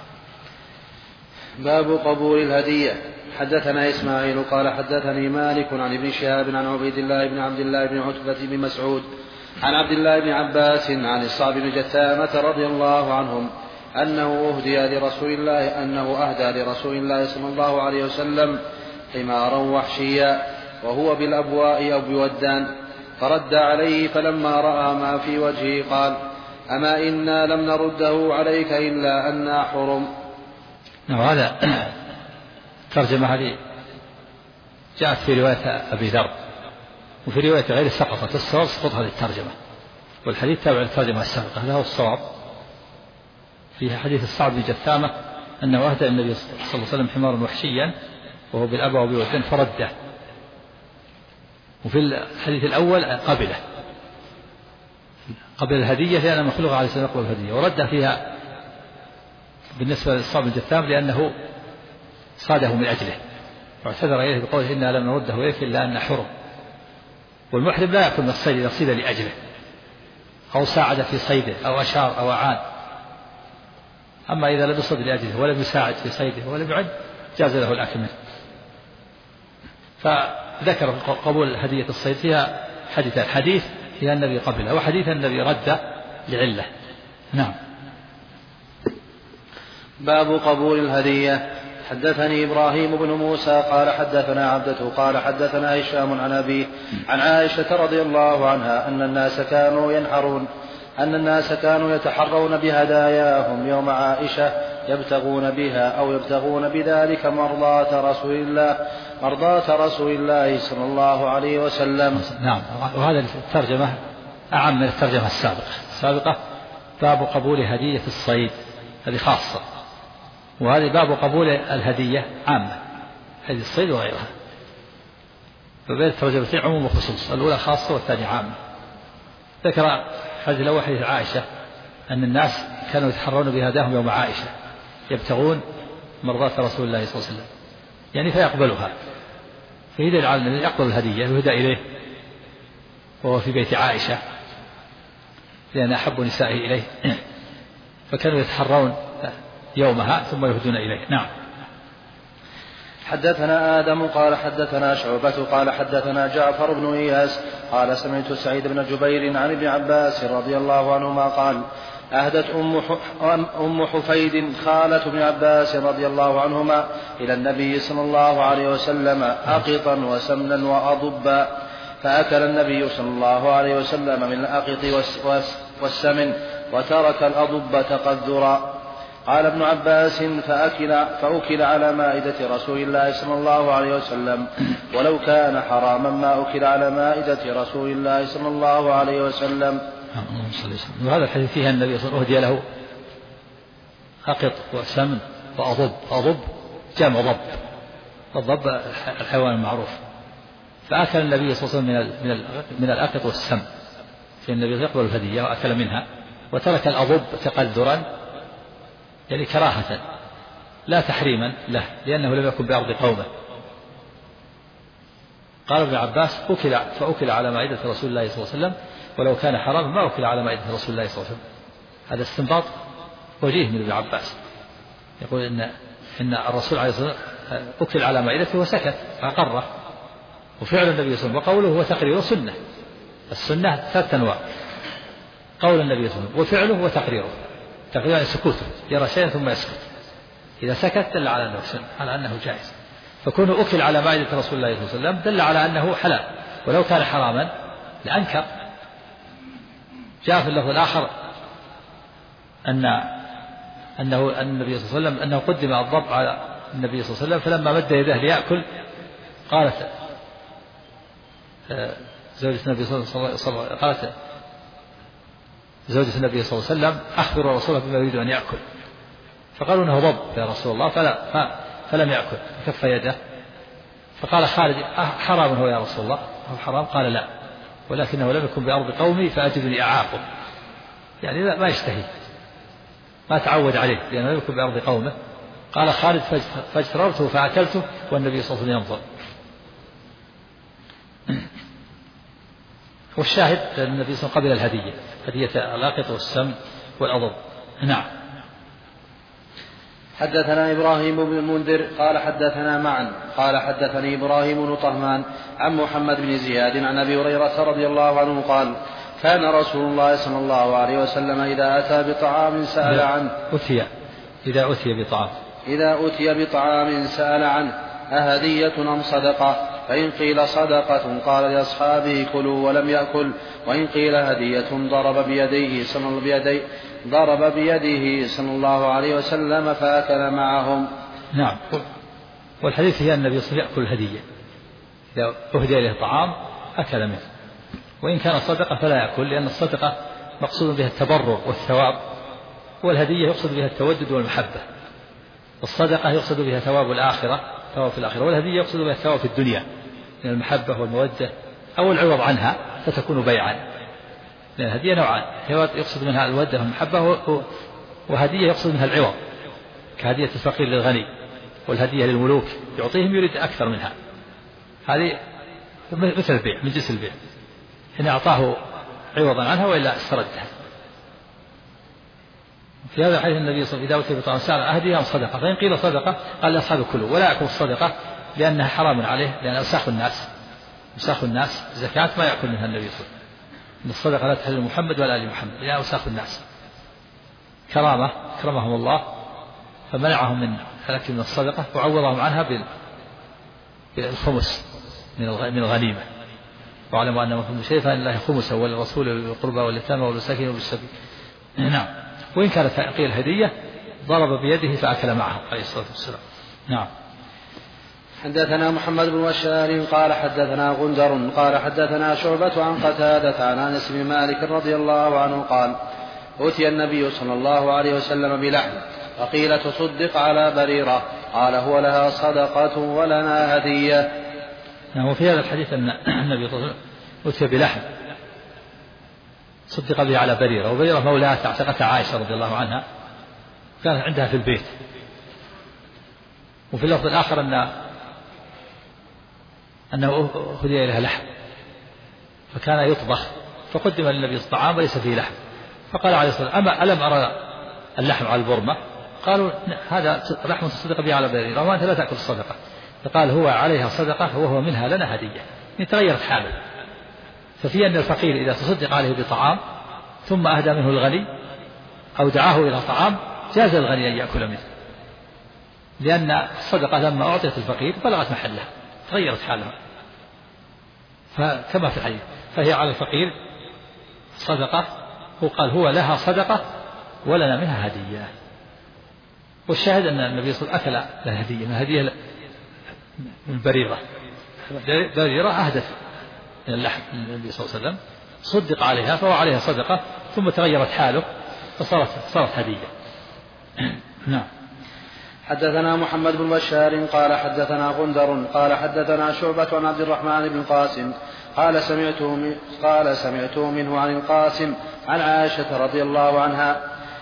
باب قبول الهدية. حدثنا إسماعيل قال حدثني مالك عن ابن شهاب عن عبيد الله بن عبد الله بن عتبة بن مسعود عن عبد الله بن عباس عن الصعب بن جثامة رضي الله عنهم أنه أهدى لرسول الله صلى الله عليه وسلم حمارا وحشيا وهو بالأبواء أو بودان، فرد عليه فلما رأى ما في وجهه قال: أما إنا لم نرده عليك إلا أننا حرم. هذا ترجمة هذه جاءت في رواية أبي ذر، وفي رواية غير سقطت، الصواب سقط هذه الترجمة، والحديث تابع الترجمة السابقة. هذا هو الصواب. فيها حديث الصعب بن جثامة أنه أهدى النبي صلى الله عليه وسلم حمارا وحشيا وهو بالأبواء وبودان فرده، وفي الحديث الأول قبل الهدية لأن مخلوق عليه السلام يقبل الهدية، ورد فيها بالنسبة للصعب بن جثام لأنه صاده من أجله واعتذر إليه بقوله إنا لم نرده إليك إلا أن حرم. والمحرم لا يأكل من الصيد إذا صيد لأجله أو ساعد في صيده أو أشار أو أعان، أما إذا لم يصد لأجله ولم يساعد في صيده ولم يعد جاز له الأكل منه. فذكر قبول هدية الصيد فيها حديثان: حديث فيها النبي قبله، وحديث النبي رد لعلة. نعم. باب قبول الهدية. حدثني إبراهيم بن موسى قال حدثنا عبدة قال حدثنا هشام عن أبيه عن عائشة رضي الله عنها أن الناس كانوا يتحرون بهداياهم يوم عائشة يبتغون بها أو يبتغون بذلك مرضاة رسول الله صلى الله عليه وسلم. نعم. وهذا الترجمة أعم من الترجمة السابقة. باب قبول هدية الصيد، هذه خاصة، وهذه باب قبول الهدية عامة، هذه الصيد وغيرها. فبين الترجمتين عموم وخصوص، الأولى خاصة والثانية عامة. ذكر حديث الأول حديث عائشة أن الناس كانوا يتحرون بهداهم يوم عائشة يبتغون مرضاة رسول الله صلى الله عليه وسلم، يعني فيقبلها، فيدل على أن يقبل الهدية ويهدى إليه وهو في بيت عائشة لأن أحب نسائه إليه، فكانوا يتحرون يومها ثم يهدون إليه. نعم. حدثنا آدم قال حدثنا شعبة قال حدثنا جعفر بن إياس قال سمعت سعيد بن جبير عن ابن عباس رضي الله عنهما قال: أهدت أم حفيد خالة ابن عباس رضي الله عنهما إلى النبي صلى الله عليه وسلم أقطا وسمنا وأضبا، فأكل النبي صلى الله عليه وسلم من الأقط والسمن وترك الأضبة قذرا. قال ابن عباس: فأكل على مائدة رسول الله صلى الله عليه وسلم، ولو كان حراما ما أكل على مائدة رسول الله صلى الله عليه وسلم. وهذا الحديث فيها النبي صلى الله عليه وسلم أهدي له أقط وسمن وأضب. أضب جمع ضب، الضب الحيوان المعروف. فأكل النبي صلى الله عليه وسلم من الأقط والسمن، فإن النبي يقبل الهدية وأكل منها، وترك الأضب تقدرا، يعني كراهة لا تحريما له، لأنه لم يكن بأرض قومه. قال ابن عباس: فأكل على مائدة رسول الله صلى الله عليه وسلم، ولو كان حراما ما أكل على مائدة رسول الله صلى الله عليه وسلم. هذا استنباط وجيه من ابن عباس، يقول إن الرسول عليه الصلاة والسلام أكل على مائدته وسكت فأقره، وفعل النبي صلى الله عليه وسلم وقوله وتقريره سنة. السنة 3 أنواع: قول النبي صلى الله عليه وسلم وفعله وتقريره. تقريبا سكوته، يرى شيئا ثم يسكت، إذا سكت دل على أنه سنة، على أنه جائز. فكونه أكل على مائدة رسول الله صلى الله عليه وسلم دل على أنه حلال، ولو كان حراما لأنكر. جاء في اللفظ الآخر أن النبي صلى الله عليه وسلم أنه قدم الضب النبي صلى الله عليه وسلم، فلما مد يده ليأكل قالت زوجة النبي صلى الله عليه وسلم أخبر رسوله بما يريد أن يأكل، فقالوا إنه ضب يا رسول الله، فلم يأكل كف يده. فقال خالد حرام هو يا رسول الله؟ هو حرام؟ قال لا، ولكنه لم يكن بأرض قومي فأجدني أعاقب، يعني لا ما يشتهي، ما تعود عليه لأنه لم يكن بأرض قومه. قال خالد فاجتررته فأكلته والنبي صلى الله عليه وسلم ينظر. والشاهد أن النبي صلى الله عليه وسلم قبل الهدية، هدية اللاقط والسم والأضب. نعم. حدثنا إبراهيم بن المنذر قال حدثنا معا قال حدثني إبراهيم بن طهمان عن محمد بن زياد عن أبي هريرة رضي الله عنه قال كان رسول الله صلى الله عليه وسلم إذا أتى بطعام سأل عنه إذا أتي بطعام سأل عنه أهدية أم صدقة؟ فإن قيل صدقة قال لأصحابه كلوا ولم يأكل، وإن قيل هدية ضرب بيده صلى الله عليه وسلم فأكل معهم. نعم. والحديث هي النبي صلى الله عليه وسلم يأكل الهدية، إذا أهدي إليه طعام أكل منه، وإن كان صدقة فلا يأكل، لأن الصدقة مقصود بها التبرر والثواب، والهدية يقصد بها التودد والمحبة. الصدقة يقصد بها ثواب الآخرة، ثواب في الآخرة، والهدية يقصد بها الثواب في الدنيا من المحبة والمودة أو العوض عنها فتكون بيعا. لأن الهدية نوعان، يقصد منها المودة والمحبة، وهدية يقصد منها العوض كهدية الفقير للغني، والهدية للملوك يعطيهم يريد أكثر منها، هذه مثل البيع من جنس البيع، إن أعطاه عوضا عنها وإلا استردها. في هذا الحديث النبي صلى الله عليه وسلم إذا أتي بطعام سأل أهدية أم صدقة؟ فإن قيل صدقة قال لأصحابه كلوا ولا يأكل الصدقة لأنها حرام عليه، لأن أوساخ الناس زكاة ما يأكل منها النبي صلى الله عليه وسلم، إن الصدقة لا تحل محمد ولا آل محمد لأنها أوساخ الناس، كرمهم الله فمنعهم من الأكل من الصدقة وعوضهم عنها بالخمس من الغنيمة. واعلموا أن من شيء فإن الله خمسه وللرسول والقربى واليتامى والمساكين وبالسبيل. نعم. وإن كانت قيل هدية ضرب بيده فأكل معه عليه الصلاة والسلام. نعم. حدثنا محمد بن بشار قال حدثنا غندر قال حدثنا شعبة عن قتادة عن أنس بن مالك رضي الله عنه قال أتي النبي صلى الله عليه وسلم بلحم فقيل تصدق على بريرة، قال هو لها صدقة ولنا هدية. وفي هذا الحديث أن النبي صلى الله عليه وسلم أتي بلحم صدق به على بريرة، وبريرة مولاة اعتقتها عائشة رضي الله عنها، كانت عندها في البيت. وفي اللفظ الآخر أنه أهدي إليها لحم فكان يطبخ فقدم للنبي الطعام وليس فيه لحم، فقال عليه الصلاة والسلام ألم أرى اللحم على البرمة؟ قالوا هذا لحم تصدق به على بريرة وأنت لا تأكل الصدقة، فقال هو عليها صدقة وهو منها لنا هدية، تغيرت حاله. ففي أن الفقير إذا تصدق عليه بطعام ثم أهدى منه الغني أو دعاه إلى طعام جاز الغني أن يأكل منه، لأن الصدقة لما أعطيت الفقير بلغت محلها تغيرت حالها، فكما في الحديث فهي على الفقير صدقة، هو قال هو لها صدقة ولنا منها هدية. والشاهد أن النبي صلى الله عليه وسلم أكل لها هدية، من هدية من بريرة أهدت من اللحم النبي صلى الله عليه وسلم صدق عليها فهو عليها صدقة، ثم تغيرت حاله فصارت هدية. نعم. حدثنا محمد بن بشار قال حدثنا غندر قال حدثنا شعبة عن عبد الرحمن بن قاسم قال سمعته منه عن القاسم عن عائشة رضي الله عنها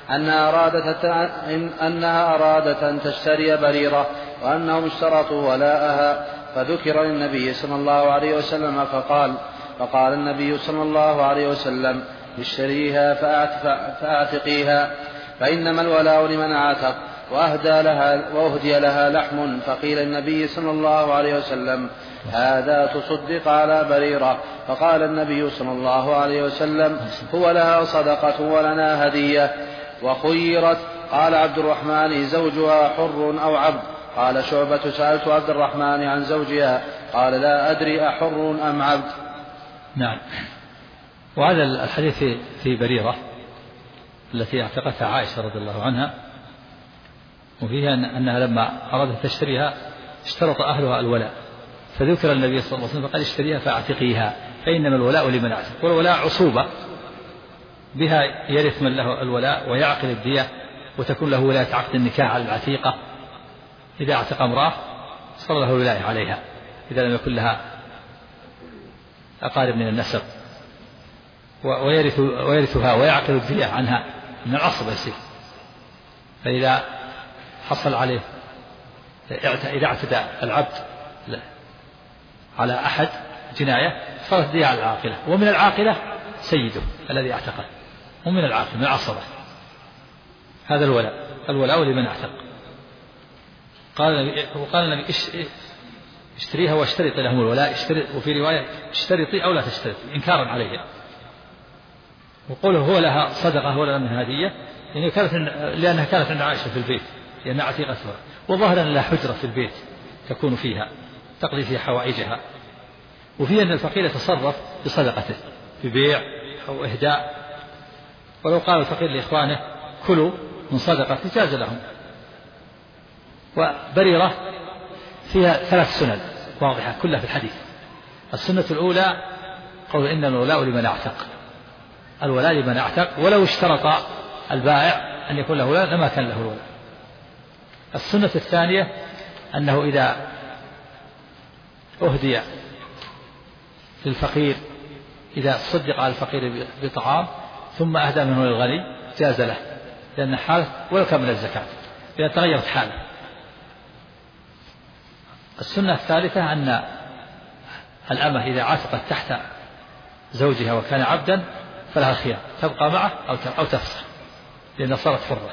أنها أرادت أن تشتري بريرة وأنهم اشترطوا ولاءها، فذكر للنبي صلى الله عليه وسلم فقال النبي صلى الله عليه وسلم اشتريها فأعتقيها، فإنما الولاء لمن أعتق، وأهدي لها لحم. فقيل النبي صلى الله عليه وسلم هذا تصدق على بريرة، فقال النبي صلى الله عليه وسلم هو لها صدقة ولنا هدية. وخيرت قال عبد الرحمن زوجها حر أو عبد؟ قال شعبة سألت عبد الرحمن عن زوجها قال لا أدري أحر أم عبد. نعم. وهذا الحديث في بريرة التي اعتقتها عائشة رضي الله عنها وفيها أنها لما أرادت تشتريها اشترط أهلها الولاء، فذكر النبي صلى الله عليه وسلم فقال اشتريها فاعتقيها فإنما الولاء لمن اعتق. والولاء عصوبة بها يرث من له الولاء ويعقل الدية وتكون له ولاية عقد النكاح على العتيقة. إذا اعتق امرأة صار له ولاية عليها إذا لم يكن لها أقارب من النسب، ويرثها ويعقل الدية عنها من العصبة يصير. فإذا حصل عليه إذا اعتدى العبد على أحد جناية صارت دية على العاقلة، ومن العاقلة سيده الذي اعتقه، ومن العاقلة من العصبة. هذا الولاء لمن اعتق. وقال النبي اشتريها واشترط لهم الولاء، وفي رواية اشترطي أو لا تشترطي إنكارا عليه. وقوله هو لها صدقة ولا من هدية يعني لأنها كانت عند عائشة في البيت لأنها عتيقتها، وظهر أن لها حجرة في البيت تكون فيها تقضي فيها حوائجها. وفي أن الفقير يتصرف بصدقته في بيع أو إهداء، ولو قال الفقير لإخوانه كلوا من صدقة جاز لهم. وبريرة فيها 3 سنن واضحة كلها في الحديث. السنة الأولى قول إن الولاء لمن اعتق، الولاء لمن اعتق، ولو اشترط البائع أن يكون له ولاء لما كان له ولاء. السنة الثانية أنه إذا أهدي للفقير، إذا صدق على الفقير بطعام ثم أهدى منه للغني جاز له، لأن حاله ولو كان من الزكاة إذا تغيرت حاله. السنة الثالثة أن الأمة إذا عتقت تحت زوجها وكان عبدا فلها خيار، تبقى معه أو تفسخ لأنها صارت حرة.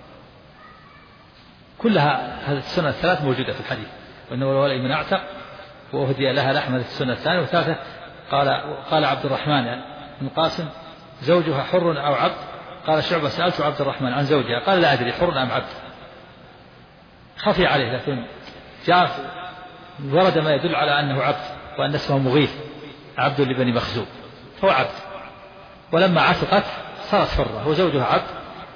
كلها هذه السنة الثلاث موجودة في الحديث. وإنه الولاء من اعتق وأهدي لها لحمة السنة الثانية. والثالثة قال عبد الرحمن بن قاسم زوجها حر أو عبد؟ قال شعبة سألت عبد الرحمن عن زوجها قال لا أدري حر أم عبد. خفي عليه، لكن جاء ورد ما يدل على أنه عبد وأن اسمه مغيث عبد لبني مخزوم، هو عبد. ولما عتقت صارت حرة وزوجها عبد،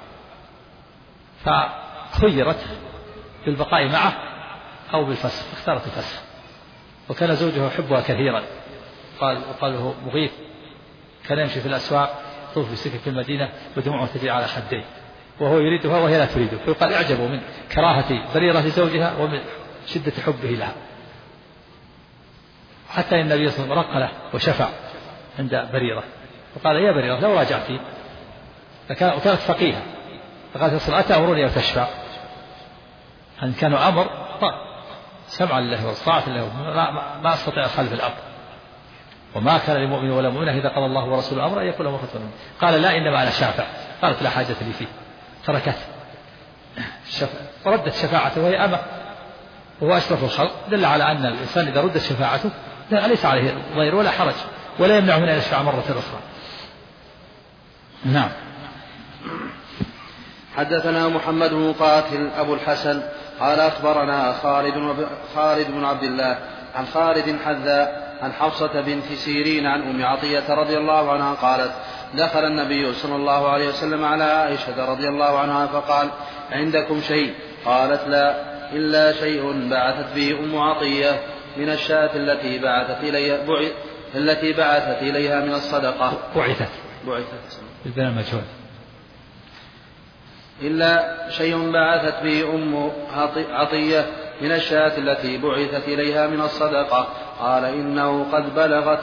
فخيرت بالبقاء معه أو بالفسخ، اختارت الفسخ. وكان زوجها يحبها كثيرا، وقال له مغيث كان يمشي في الأسواق يطوف بسكك المدينة ودموعه تجري على خديه وهو يريدها وهي لا تريده، فيقال اعجبوا من كراهة بريرة زوجها ومن شدة حبه لها، حتى النبي صلى الله عليه وسلم رق له وشفع عند بريرة وقال يا بريرة لو راجعتي. وكانت فقيهة، فقالت صلى الله أتأمرني وتشفع؟ أن كانوا أمر سمعا لله وطاعة له، ما أستطيع خلف الأمر. وما كان لمؤمن ولا مؤمنة إذا قضى الله ورسوله أمرا يقول له مرة. قال لا إنما أنا شافع. قالت لا حاجة لي فيه، تركته وردت شفاعته وهي أمة وهو أشرف الخلق. دل على أن الإنسان إذا ردت شفاعته ليس عليه ضير ولا حرج، ولا يمنع من أن يشفع مرة أخرى. نعم. حدثنا محمد بن قاتل أبو الحسن قال أخبرنا خالد بن عبد الله عن خالد حذاء عن حفصة بنت سيرين عن أم عطية رضي الله عنها قالت دخل النبي صلى الله عليه وسلم على عائشة رضي الله عنها فقال عندكم شيء؟ قالت لا إلا شيء بعثت به أم عطية من الشاة التي بعثت إليها من الصدقة. بعثت بالبناء مجهول. إلا شيء بعثت به أم عطية من الشاة التي بعثت إليها من الصدقة. قال إنه قد بلغت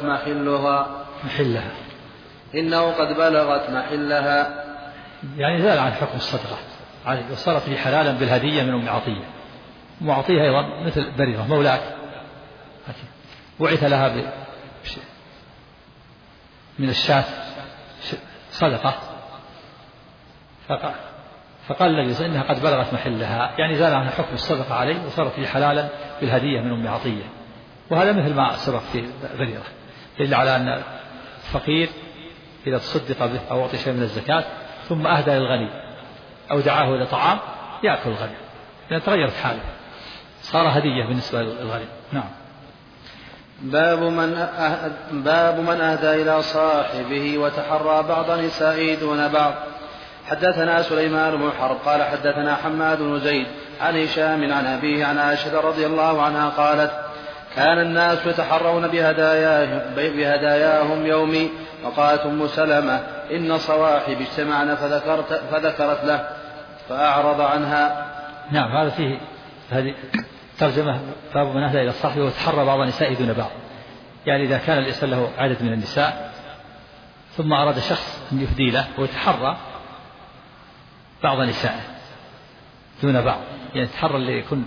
محلها يعني زال عن حكم الصدقة وصارت لي حلالا بالهدية من أم عطية. أم عطية أيضا مثل بريرة مولاة بعث لها من الشاة صدقة، فقال النبي إنها قد بلغت محلها، يعني زال عن حكم الصدقة عليه وصارت لي حلالا بالهدية من أم عطية. وهذا مثل ما سبق في بريرة، دل على أن الفقير إذا تصدق به أو أعطي شيء من الزكاة ثم أهدى للغني أو دعاه إلى طعام يأكل الغني لأن تغيرت حاله، صار هدية بالنسبة للغني. نعم. باب من أهدى إلى صاحبه وتحرى بعض نسائه دون بعض. حدثنا سليمان بن حرب قال حدثنا حماد بن زيد عن هشام عن أبيه عن عائشة رضي الله عنها قالت كان الناس يتحرون بهداياهم يومي. وقالت أم سلمة إن صواحب اجتمعن فذكرت له فأعرض عنها. نعم، هذا فيه هذه ترجمة باب من أهدى إلى الصحب وتحرى بعض النساء دون بعض. يعني إذا كان الإنسان له عدد من النساء ثم أراد شخص أن يهدي له ويتحرى بعض نسائه دون بعض، يعني يتحرى اللي يكون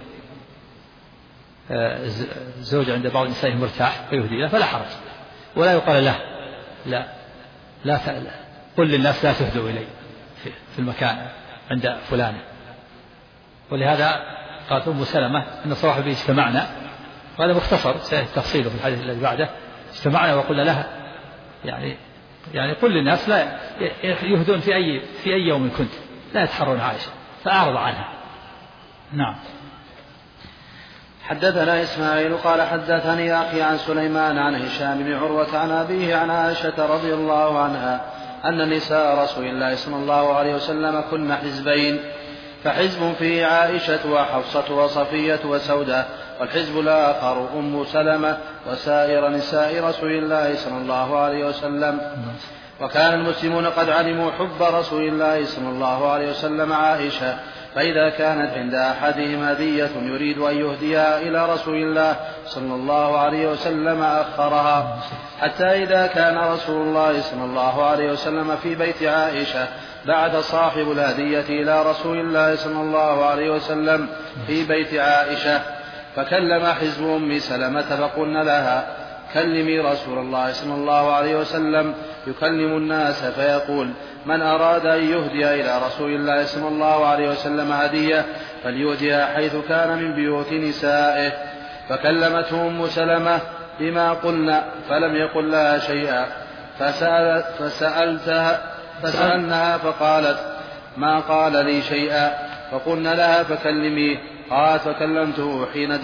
الزوج عند بعض نسائه مرتاح فيهدي له فلا حرج، ولا يقال له لا قل للناس لا تهدوا إلي في المكان عند فلانة. ولهذا قالت أم سلمة إن صواحبي اجتمعنا، وهذا مختصر تفصيله في الحديث الذي بعده، اجتمعنا وقلنا لها يعني قل للناس لا يهدون في أي يوم كنت لا يتحرون عائشة، فأعرض عنها. نعم. حدثنا إسماعيل قال حدثني أخي عن سليمان عن هشام بن عروة عن أبيه عن عائشة رضي الله عنها أن نساء رسول الله صلى الله عليه وسلم كن حزبين، فحزب فيه عائشة وحفصة وصفية وسودة، والحزب الآخر أم سلمة وسائر نساء رسول الله صلى الله عليه وسلم. وكان المسلمون قد علموا حب رسول الله صلى الله عليه وسلم عائشة، فإذا كانت عند أحدهم هدية يريد أن يهديها إلى رسول الله صلى الله عليه وسلم أخرها، حتى إذا كان رسول الله صلى الله عليه وسلم في بيت عائشة بعث صاحب الهدية إلى رسول الله صلى الله عليه وسلم في بيت عائشة، فكلم حزب أم سلمة فقلنا لها كلمي رسول الله صلى الله عليه وسلم يكلم الناس فيقول من أراد أن يهدي إلى رسول الله صلى الله عليه وسلم هدية فليهديها حيث كان من بيوت نسائه. فكلمته أم سلمة بما قلنا فلم يقل لها شيئا، فسألناها فقالت ما قال لي شيئا، فقلنا لها فكلميه، قالت فكلمته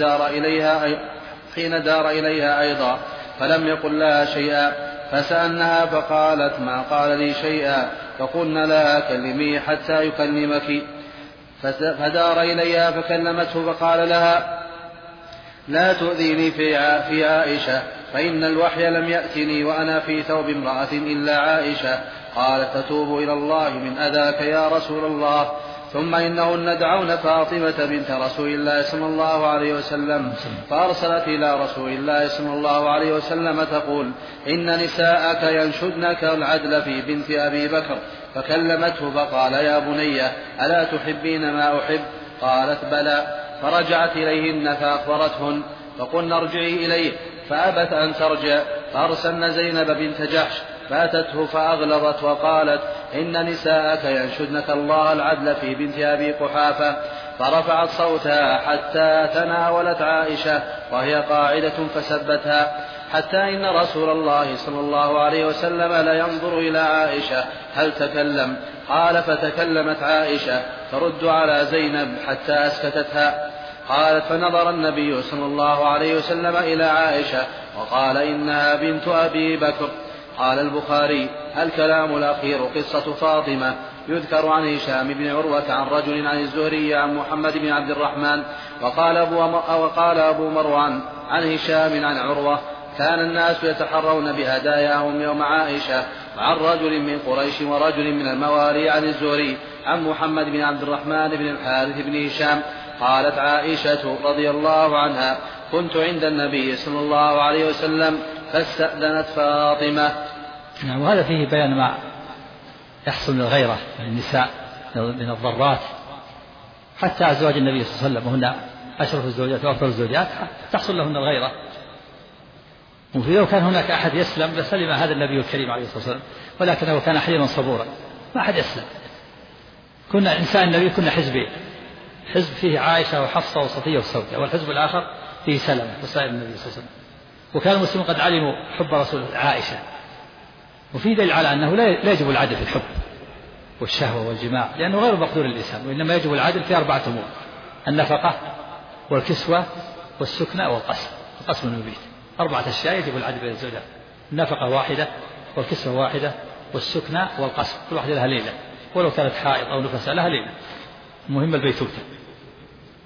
حين دار إليها أيضا فلم يقل لها شيئا، فسألناها فقالت ما قال لي شيئا، فقلنا لها كلميه حتى يكلمك، فدار إليها فكلمته فقال لها لا تؤذيني في عائشة، فإن الوحي لم يأتني وأنا في ثوب امرأة إلا عائشة. قالت تتوب إلى الله من أذاك يا رسول الله. ثم إنهن دعون فاطمة بنت رسول الله صلى الله عليه وسلم، فأرسلت إلى رسول الله صلى الله عليه وسلم تقول إن نساءك ينشدنك العدل في بنت أبي بكر، فكلمته فقال يا بني ألا تحبين ما أحب؟ قالت بلى، فرجعت إليهن فأخبرتهن، فقلنا ارجعي إليه، فأبت أن ترجع، فأرسلن زينب بنت جحش فأتته فأغلظت وقالت إن نساءك ينشدنك الله العدل في بنت أبي قحافة، فرفعت صوتها حتى تناولت عائشة وهي قاعدة فسبتها، حتى إن رسول الله صلى الله عليه وسلم لينظر إلى عائشة هل تكلم؟ قال فتكلمت عائشة ترد على زينب حتى أسكتتها. قالت فنظر النبي صلى الله عليه وسلم إلى عائشة وقال إنها بنت أبي بكر. قال البخاري الكلام الأخير قصة فاطمة. يذكر عن هشام بن عروة عن رجل عن الزهري عن محمد بن عبد الرحمن وقال أبو مروان عن هشام عن عروة كان الناس يتحرون بهداياهم يوم عائشة، وعن رجل من قريش ورجل من الموالي عن الزهري عن محمد بن عبد الرحمن بن الحارث بن هشام. قالت عائشة رضي الله عنها كنت عند النبي صلى الله عليه وسلم فاستأذنت فاطمة. وهذا فيه بيان ما يحصل من الغيرة من النساء من الضرات، حتى أزواج النبي صلى الله عليه وسلم وهن أشرف الزوجات وأفضل الزوجات تحصل لهن الغيرة. ولو كان هناك أحد يسلم لسلم هذا النبي الكريم عليه الصلاة والسلام، ولكنه كان حليما صبورا ما أحد يسلم. كنا إنسان النبي كنا حزبين، حزب فيه عائشة وحفصة وصفية وسودة، والحزب الآخر فيه سلمة وسائر النبي صلى الله عليه وسلم. وكان المسلمون قد علموا حب رسول عائشة، وفي دليل على أنه لا يجب العدل في الحب والشهوة والجماع، لأنه غير مقدور الإنسان، وإنما يجب العدل في 4 أمور: النفقة والكسوة والسكنة والقسم. القسم المبيت 4 أشياء يجب العدل بين الزوجات: النفقة واحدة والكسوة واحدة والسكنة والقسم، كل واحدة لها ليلة، ولو كانت حائض أو نفساء لها ليلة، المهم البيتوتة.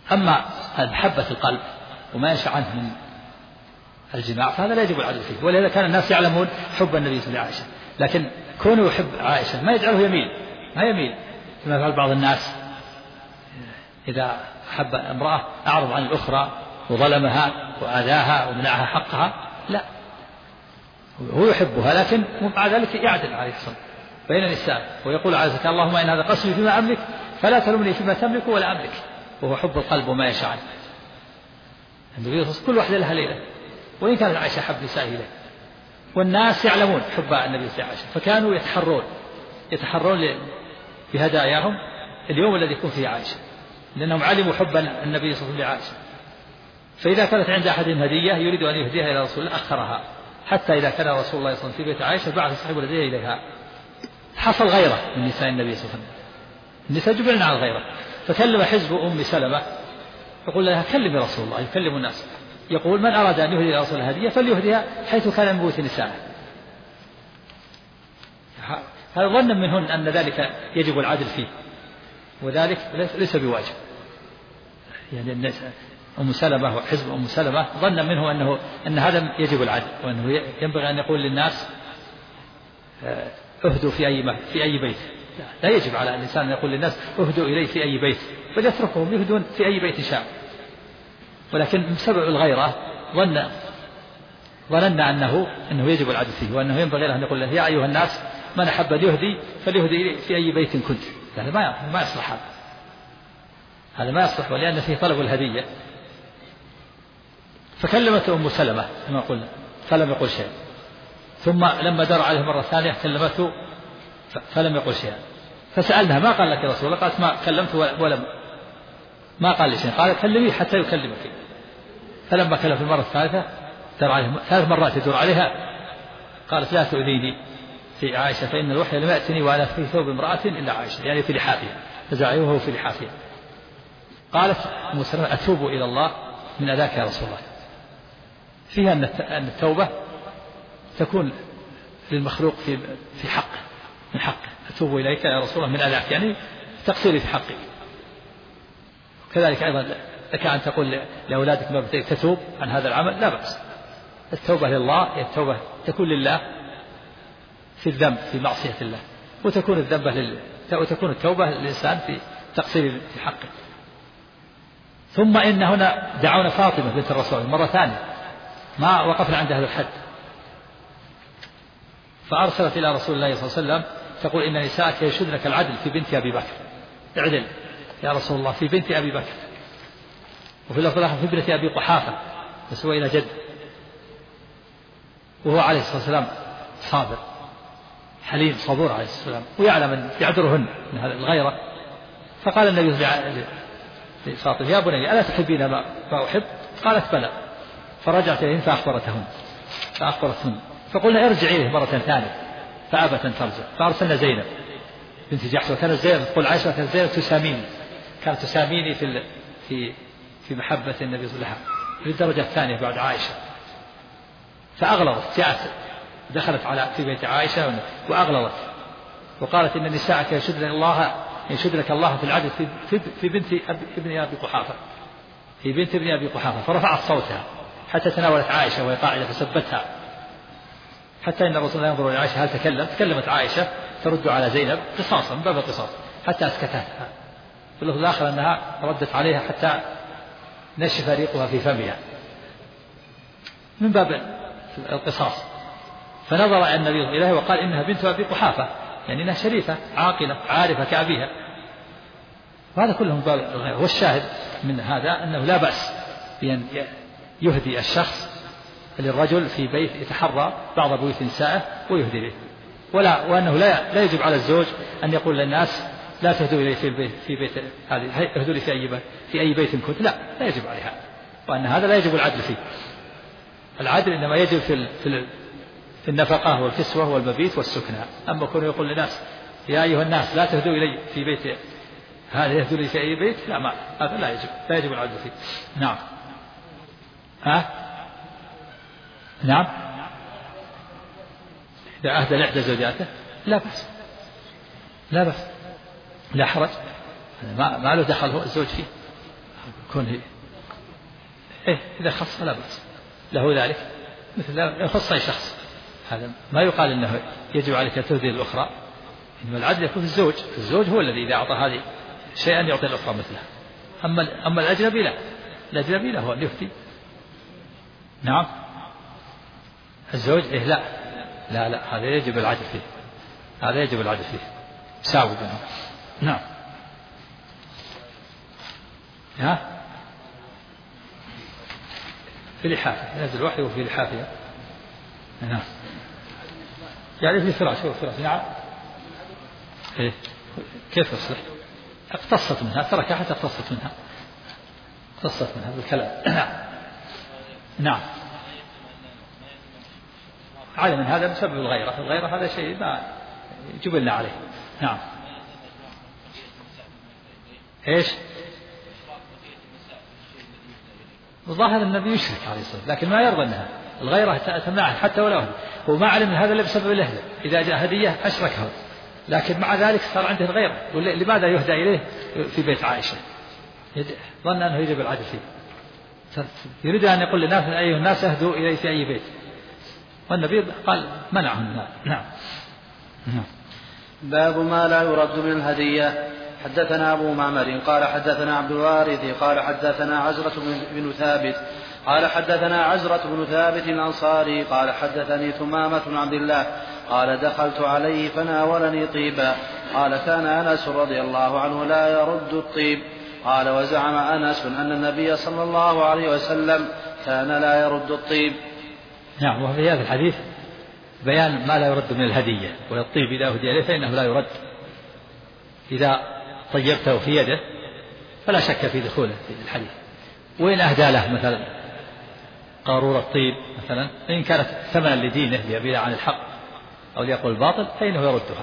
أما محبة القلب وما ينشأ عنه من الجماع فهذا لا يجب العدل فيه. ولهذا كان الناس يعلمون حب النبي صلى الله عليه وسلم، لكن كونه يحب عائشة ما يجعله ما يميل كما يفعل بعض الناس إذا أحب امرأة أعرض عن الأخرى وظلمها وآذاها ومنعها حقها، لا، هو يحبها لكن مع ذلك يعدل عليه الصلاة بين النساء ويقول عليه الصلاة اللهم إن هذا قسمي فيما أملك فلا تلومني فيما تملك ولا أملك، وهو حب القلب وما يشاء عنه. كل واحدة لها ليلة، وإن كانت عائشة حب نسائه إليه، والناس يعلمون حب النبي صلى الله عليه وسلم فكانوا يتحرون بهداياهم اليوم الذي يكون فيه عائشة، لأنهم علموا حب النبي صلى الله عليه وسلم لعائشة. فإذا كانت عند أحد هدية يريد أن يهديها إلى رسول الله أخرها حتى إذا كان رسول الله صلى الله عليه وسلم في بيت عائشة بعث صاحب الهدية إليها. حصل غيرة من نساء النبي صلى الله عليه وسلم، النساء جبلنا على الغيرة، فكلم حزب أم سلمة يقول لها كلمي رسول الله، يكلم الناس، يقول من أراد أن يهدي إلى رسول الله هدية فليهديها حيث كان من بيوت نسائه. هذا ظنا منهن أن ذلك يجب العدل فيه، وذلك ليس بواجب. يعني الناس أم سلمة وحزب أم سلمة ظن منه أن هذا يجب العدل، وأنه ينبغي أن يقول للناس اهدوا في أي بيت. لا يجب على الإنسان أن يقول للناس اهدوا إليه في أي بيت، بل يتركهم يهدون في أي بيت شاء. ولكن بسبب الغيرة ظننا أنه يجب العدل فيه، وأنه ينبغي له أن يقول له يا أيها الناس من أحب أن يهدي فليهدي في أي بيت كنت. هذا ما يصلح، هذا ما يصلح، ولأن فيه طلب الهدية. فكلمت أم سلمة كما قلنا فلم يقل شيء، ثم لما دار عليه مرة ثانية كلمته فلم يقل شيئا، فسألها ما قال لك يا رسول الله؟ قالت ما كلمت ولم ما قال لي شيء. قال كلميه حتى يكلمك. فلما كلم في المرة الثالثة دار عليه 3 مرات يدور عليها، قالت لا تؤذيني في عائشة فإن الوحي لم يأتني وأنا في ثوب امرأة إلا عائشة، يعني في لحافها، فزعيه وهو في لحافها. قالت أم سلمة أتوب إلى الله من أذاك يا رسول الله. فيها أن التوبة تكون للمخلوق في حقه، من حقه أتوب إليك يا رسول الله من أذاك، يعني تقصيري في حقك. كذلك أيضا لك أن تقول لأولادك ما بدك تتوب عن هذا العمل، لا بأس. التوبة لله، التوبة تكون لله في الذنب في معصية الله، وتكون التوبة للإنسان في تقصير في حقه. ثم إن هنا دعونا فاطمة بنت الرسول مرة ثانية، ما وقفنا عند هذا الحد، فأرسلت إلى رسول الله صلى الله عليه وسلم تقول إن نساءك يشدنك العدل في بنت أبي بكر، اعدل يا رسول الله في بنت أبي بكر. وفي اللفظ الآخر في ابنة أبي قحافة، نسبة إلى جد، وهو عليه الصلاة والسلام صابر حليم صبور عليه الصلاة والسلام، ويعلم أن يعذرهن من هذه الغيرة. فقال النبي لفاطمة يا بني ألا تحبين ما أحب؟ قالت بلى. فرجعت إليهن فأخبرتهن، فقلنا ارجعي إليه مرة ثانية، فأبت أن ترجع. فأرسلنا زينب بنت جحش، وكانت زينب تقول عائشة كانت زينب كانت تساميني في محبة النبي صلى الله عليه وسلم في الدرجة الثانية بعد عائشة. فأغلظت، جاءت دخلت في بيت عائشة وأغلظت وقالت إن نساءك يشدنك الله في العدل في بنت ابن أبي قحافة، في بنت ابن أبي قحافة. فرفعت صوتها حتى تناولت عائشة وهي قاعدة فسبتها، حتى إن الرسول ينظر إلى عائشة هل تكلمت عائشة ترد على زينب قصاصا من باب القصاص حتى أسكتتها. في اللفظ الآخر أنها ردت عليها حتى نشف ريقها في فمها من باب القصاص. فنظر النبي إليه وقال إنها بنت أبي قحافة، يعني إنها شريفة عاقلة عارفة كأبيها. وهذا كله من باب الغير. والشاهد من هذا أنه لا بأس بأن يهدي الشخص للرجل في بيت يتحرى بعض بيوت نسائه ويهدي به، وأنه لا يجب على الزوج أن يقول للناس لا تهدوا إلي في بيت هذه، اهدوا لي في أي بيت كنت، لا يجب عليها، وأن هذا لا يجب العدل فيه. العدل إنما يجب في النفقة والكسوة والمبيت والسكنى. أما كونه يقول للناس يا أيها الناس لا تهدوا إلي في بيت هذا يهدوا لي في أي بيت، لا، هذا لا يجب العدل فيه. نعم. نعم. إذا أهدى لإحدى زوجاته لا بأس، لا حرج، ما له دخل هو الزوج فيه. كونه إذا خص لا بأس له ذلك، مثل يخص أي شخص، هذا ما يقال إنه يجب عليك أن تهدي الأخرى، إنما العدل يكون في الزوج هو الذي إذا أعطى هذه شيئا يعطي الأخرى مثله. أما الأجنبي لا، الأجنبي لا هو اللي يفتي. نعم الزوج لا هذا يجب العدل فيه، هذا يجب العدل فيه ساوي بينهم. نعم في لحافه ينزل وحده وفي لحافه. نعم يعني في فراش نعم. كيف يصلح؟ اقتصت منها، تركها حتى اقتصت منها بالكلام. نعم على من هذا بسبب الغيرة هذا شيء ما جبلنا عليه. نعم الظاهر النبي يشرك عليه الصلاة والسلام، لكن ما يرضى منها الغيرة تمنعه حتى ولو هو ما علم من هذا إلا بسبب الهدى، إذا جاء هدية أشركه، لكن مع ذلك صار عنده الغيرة، يقول لماذا يهدى إليه في بيت عائشة؟ ظن أنه يجب العدل فيه، يريد أن يقول للناس أيها الناس اهدوا إليه في أي بيت، والنبي قال منعهم. نعم. باب ما لا يرد من الهدية. حدثنا أبو معمر قال حدثنا عبد الوارث قال حدثنا عزرة بن ثابت قال حدثنا عزرة بن ثابت الأنصاري قال حدثني ثمامة بن عبد الله قال دخلت عليه فناولني طيبا، قال كان أنس رضي الله عنه لا يرد الطيب، قال وزعم أنس أن النبي صلى الله عليه وسلم كان لا يرد الطيب. نعم وفي هذا الحديث بيان ما لا يرد من الهدية، والطيب إذا أهدي إليه فإنه لا يرد، إذا طيبته في يده فلا شك في دخوله في الحديث، وإن أهدى له مثلا قارورة طيب مثلا إن كانت ثمنا لدينه ليبيع عن الحق أو ليقول الباطل فإنه يردها،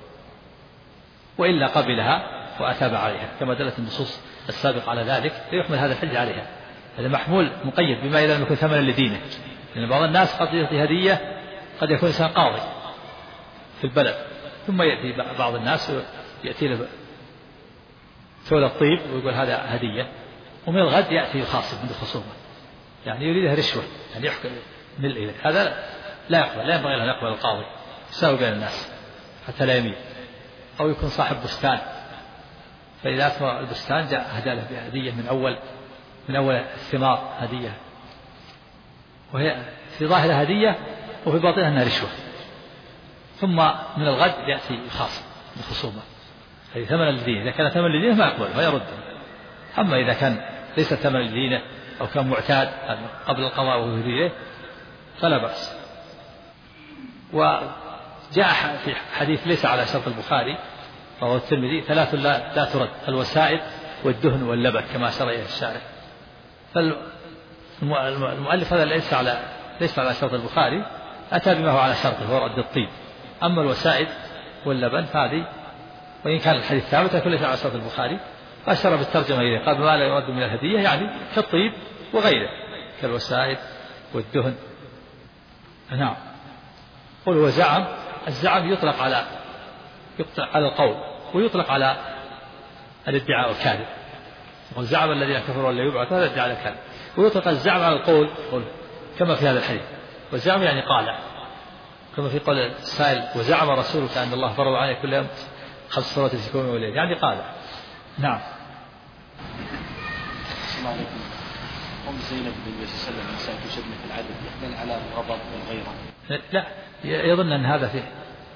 وإلا قبلها وأثاب عليها كما دلت النصوص السابقة على ذلك، فيحمل هذا الحج عليها. هذا محمول مقيد بما إذا لم يكن ثمنا لدينه، لأن بعض الناس قد يعطي هدية، قد يكون إنسان قاضي في البلد ثم يأتي بعض الناس يأتي له ثول الطيب ويقول هذا هدية، ومن الغد يأتي يخاصم عنده خصومة، يعني يريدها رشوة، يعني يحكم ملء إليه، هذا لا يقبل، لا ينبغي له أن يقبل القاضي، يساوي بين الناس حتى لا يميل. أو يكون صاحب بستان، فإذا أثمر البستان جاء هدى له بهدية من أول الثمار هدية، وهي في ظاهرها هدية وفي باطنها أنها رشوة، ثم من الغد يأتي يخاصم بخصومة، هذه ثمن لدينه، إذا كان ثمن لدينه ما يقبل ويرد. أما إذا كان ليس ثمن لدينه أو كان معتاد قبل القضاء وهو هديه فلا بأس. وجاء في حديث ليس على شرط البخاري رواه الترمذي ثلاث لا ترد: الوسائد والدهن واللبن، كما أشار إليه الشارح. فالمؤلف هذا ليس على شرط البخاري، أتى بما هو على شرطه هو رد الطيب. أما الوسائد واللبن فهذه وإن كان الحديث ثابت لكن ليس على شرط البخاري، فأشار بالترجمة إليه قال ما لا يرد من الهدية، يعني كالطيب وغيره كالوسائد والدهن. نعم. قل وزعم، الزعم يطلق على القول ويطلق على الادعاء الكاذب، والزعم الذين كفروا لا يبعث هذا الادعاء الكاذب، ويطلق الزعم على القول كما في هذا الحديث. والزعم يعني قال، كما في قول السائل وزعم رسولك أن الله فرض عليك كل يوم 5 صلوات في اليوم والليل، يعني قال. نعم. السلام عليكم. أم زينب بن النبي صلى الله عليه وسلم مسألة شبنة العدل يحمل على الغضب والغيرة؟ لا، يظن أن هذا فيه،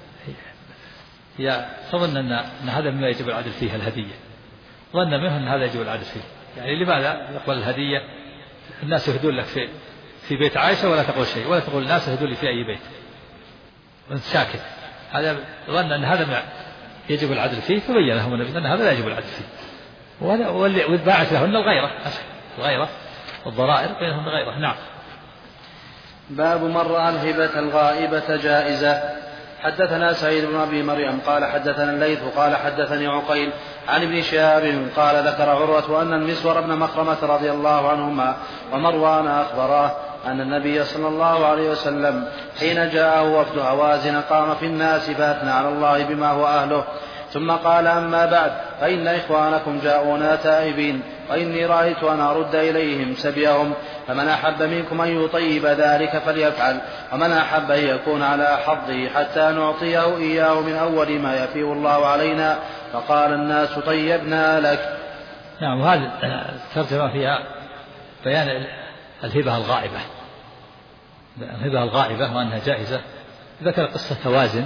هي تظن أن هذا مما يجب العدل فيه الهدية، ظن منه أن هذا يجب العدل فيه. يعني لماذا يقبل الهدية؟ الناس يهدون لك في بيت عائشة ولا تقول شيء، ولا تقول الناس يهدون لي في أي بيت وأنت ساكت. هذا ظن أن هذا يجب العدل فيه، فبين لهم النبي أن هذا لا يجب العدل فيه، والباعث لهن الغيرة والضرائر بينهن غيرة. نعم. باب من رأى الهبة الغائبة جائزة. حدثنا سعيد بن أبي مريم قال حدثنا الليث قال حدثني عقيل عن ابن شهاب قال ذكر عروة أن المسور بن مخرمة رضي الله عنهما ومروان أخبراه أن النبي صلى الله عليه وسلم حين جاءه وفد هوازن قام في الناس فأثنى على الله بما هو أهله، ثم قال: أما بعد، فإن إخوانكم جاءونا تائبين، وإني رأيت أن أرد إليهم سبيهم، فمن أحب منكم أن يطيب ذلك فليفعل، ومن أحب أن يكون على حظه حتى نعطيه إياه من أول ما يفيء الله علينا. فقال الناس: طيبنا لك. نعم. وهذه الترجمة فيها بيان الهبة الغائبة، الهبة الغائبة وأنها جائزة. ذكر قصة توازن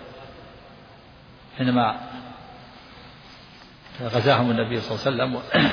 حينما غزاهم النبي صلى الله عليه وسلم،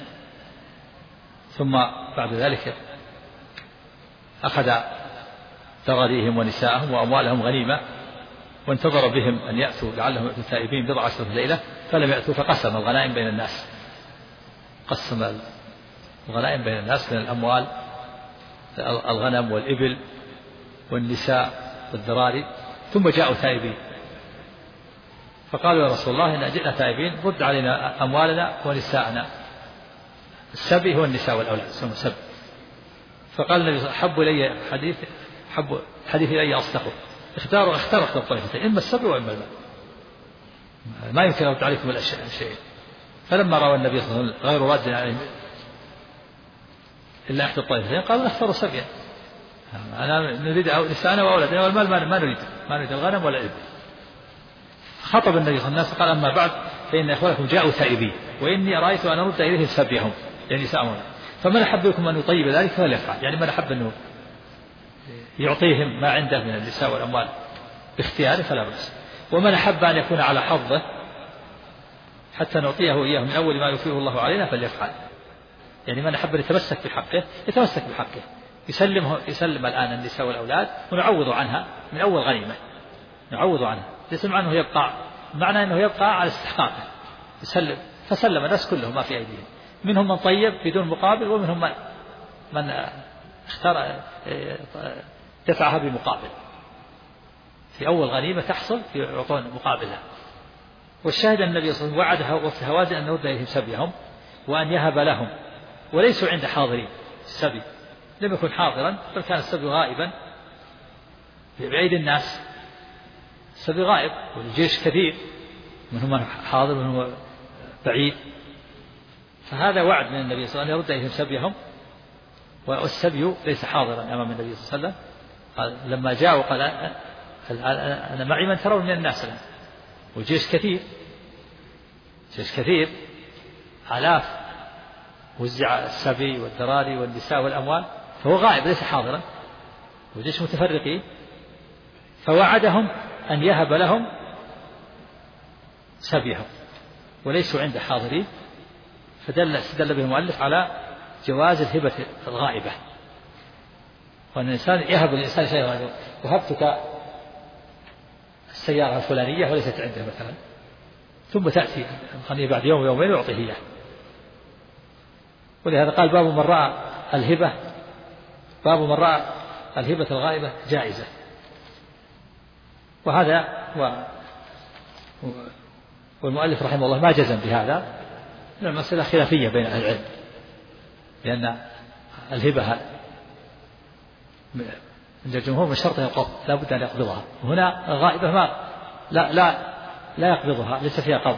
ثم بعد ذلك أخذ ذراريهم ونساءهم وأموالهم غنيمة، وانتظر بهم أن يأتوا لعلهم يأتوا تائبين بضع عشرة ليلة، فلم يأتوا، فقسم الغنائم بين الناس، قسم الغنائم بين الناس من الأموال، الغنم والإبل والنساء والذراري، ثم جاءوا تائبين، فقالوا: يا رسول الله، إن جئنا تائبين، رد علينا أموالنا ونساءنا. السبي هو النساء والأولاد، اسمه سبي. فقال النبي: أحب إلي حديث إلي أصدقه. اختاروا الطائفتين، إما السبي وإما المال، ما يمكن أن أرد عليكم الشيء. فلما رأى النبي صلى الله عليه وسلم غير راد عليهم إلا إحدى الطائفتين، قالوا: نختار سبيا، أنا نريد نساءنا وأولادنا، والمال ما نريد الغنم ولا الإبل. خطب النبي صلى الله عليه وسلم قال: أما بعد، فإن إخوانكم جاءوا تائبين، وإني رأيت أن أرد إليهم سبيهم، يعني نساءهم، فمن أحب لكم أن يطيب ذلك فليفعل. يعني من أحب أنه يعطيهم ما عنده من النساء والأموال باختياره فلا بأس، ومن أحب أن يكون على حظه حتى نعطيه إياه من أول ما يفيه الله علينا فليفعل. يعني من أحب أن يتمسك بحقه يتمسك بحقه، يسلم الآن النساء والأولاد ونعوض عنها من أول غنيمة، نعوض عنها، ليس معنى أنه يبقى، معنى أنه يبقى على استحقاقه، فسلم الناس كلهم ما في أيديهم، منهم من طيب بدون مقابل، ومنهم من اختار دفعها بمقابل، في أول غنيمة تحصل يعطون مقابلها. والشاهد أن النبي صلى الله عليه وسلم وعد وفد هوازن أن يرد إليهم سبيهم وأن يهب لهم، وليسوا عند حاضرين. السبي لم يكن حاضرا، بل كان السبي غائبا بعيد الناس، السبي غائب، والجيش كثير، منهم من حاضر ومنهم بعيد، فهذا وعد من النبي صلى الله عليه وسلم أن يرد إليهم سبيهم، والسبي ليس حاضرا أمام النبي صلى الله عليه وسلم. قال لما جاءوا قال: أنا معي من ترون من الناس الآن، والجيش كثير، جيش كثير آلاف، وزع السبي والذراري والنساء والأموال، فهو غائب ليس حاضرا، والجيش متفرقين، فوعدهم أن يهب لهم سبيهم وليسوا عند حاضرين، فدل به المؤلف على جواز الهبة الغائبة، وأن الإنسان يهب الإنسان شيء غائب، وهبتك السيارة الفلانية وليست عنده مثلا، ثم تأتي الغنية بعد يوم ويومين ويعطيه إياه. ولهذا قال: باب من رأى الهبة الغائبة جائزة. وهذا والمؤلف رحمه الله ما جزم بهذا، المسألة خلافية بين أهل العلم، لأن الهبة عند الجمهور من شرطها القبض، لا بد أن يقبضها، وهنا الغائبة لا يقبضها، ليس فيها قبض.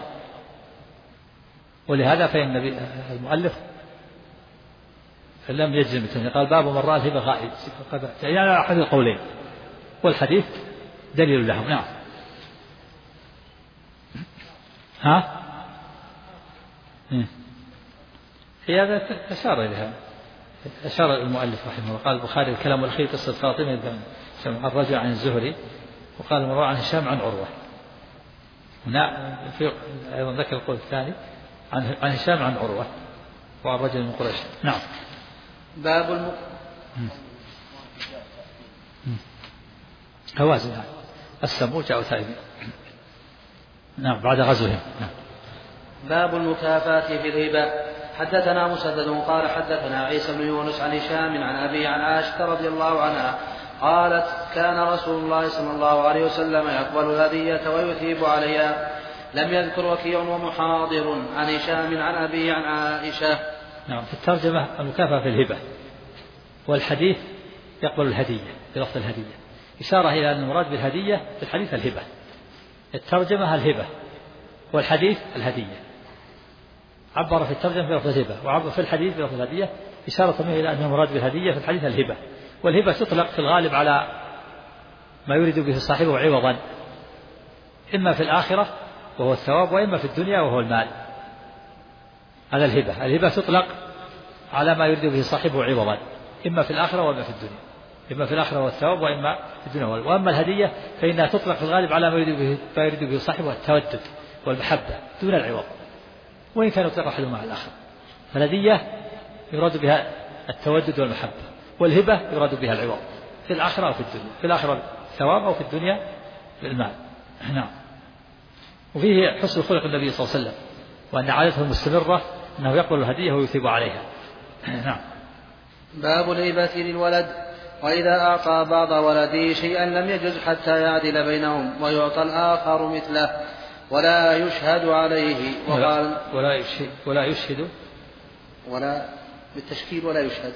ولهذا فإن المؤلف لم يجزم، قال: باب من رأى الهبة غائب، يعني على أحد القولين، والحديث دليل لهم. نعم. في هذا أشار إليها، أشار المؤلف رحمه الله، قال البخاري: الكلام الأخير قصة فاطمة عن الرجل عن الزهري، وقال المروء عن هشام عن عروة. هنا أيضا ذكر القول الثاني عن هشام عن عروة وعن رجل من قريش. نعم. باب هوازن السمو جاءوا تائبين. نعم، بعد غزوهم. نعم. باب المكافاة في الهبة. حدثنا مسدد قال حدثنا عيسى بن يونس عن هشام عن أبي عن عائشة رضي الله عنها قالت: كان رسول الله صلى الله عليه وسلم يقبل الهدية ويثيب عليها. لم يذكر وكيع ومحاضر عن هشام عن أبي عن عائشة. نعم. في الترجمة المكافأة في الهبة، والحديث يقبل الهدية بلفظ الهدية، إشارة إلى أن المراد بالهدية في الحديث الهبة، الترجمة الهبة، والحديث الهدية. عبر في الترجمة بلفظ الهبة، وعبر في الحديث بلفظ الهدية، إشارة إلى أن المراد بالهدية في الحديث الهبة. والهبة تطلق في الغالب على ما يريد به صاحبه عوضا، إما في الآخرة وهو الثواب، وإما في الدنيا وهو المال. هذا الهبة تطلق على ما يريد به صاحبه عوضا، إما في الآخرة وإما في الدنيا، إما في الآخرة والثواب وإما في الدنيا. وأما الهدية فإنها تطلق في الغالب على ما يريد به صاحبه التودد والمحبة دون العوض، وإن كان يطلق أحد مع الآخر. فالهدية يراد بها التودد والمحبة، والهبة يراد بها العوض في الآخرة أو في الدنيا، في الآخرة الثواب أو في الدنيا المال. نعم. وفيه حسن خلق النبي صلى الله عليه وسلم، وأن عادته المستمرة أنه يقبل الهدية ويثيب عليها. نعم. باب الهبة للولد. وإذا أعطى بعض ولده شيئا لم يجز حتى يعدل بينهم ويعطى الآخر مثله ولا يشهد عليه. وقال ولا يشهد ولا بالتشكيل ولا يشهد.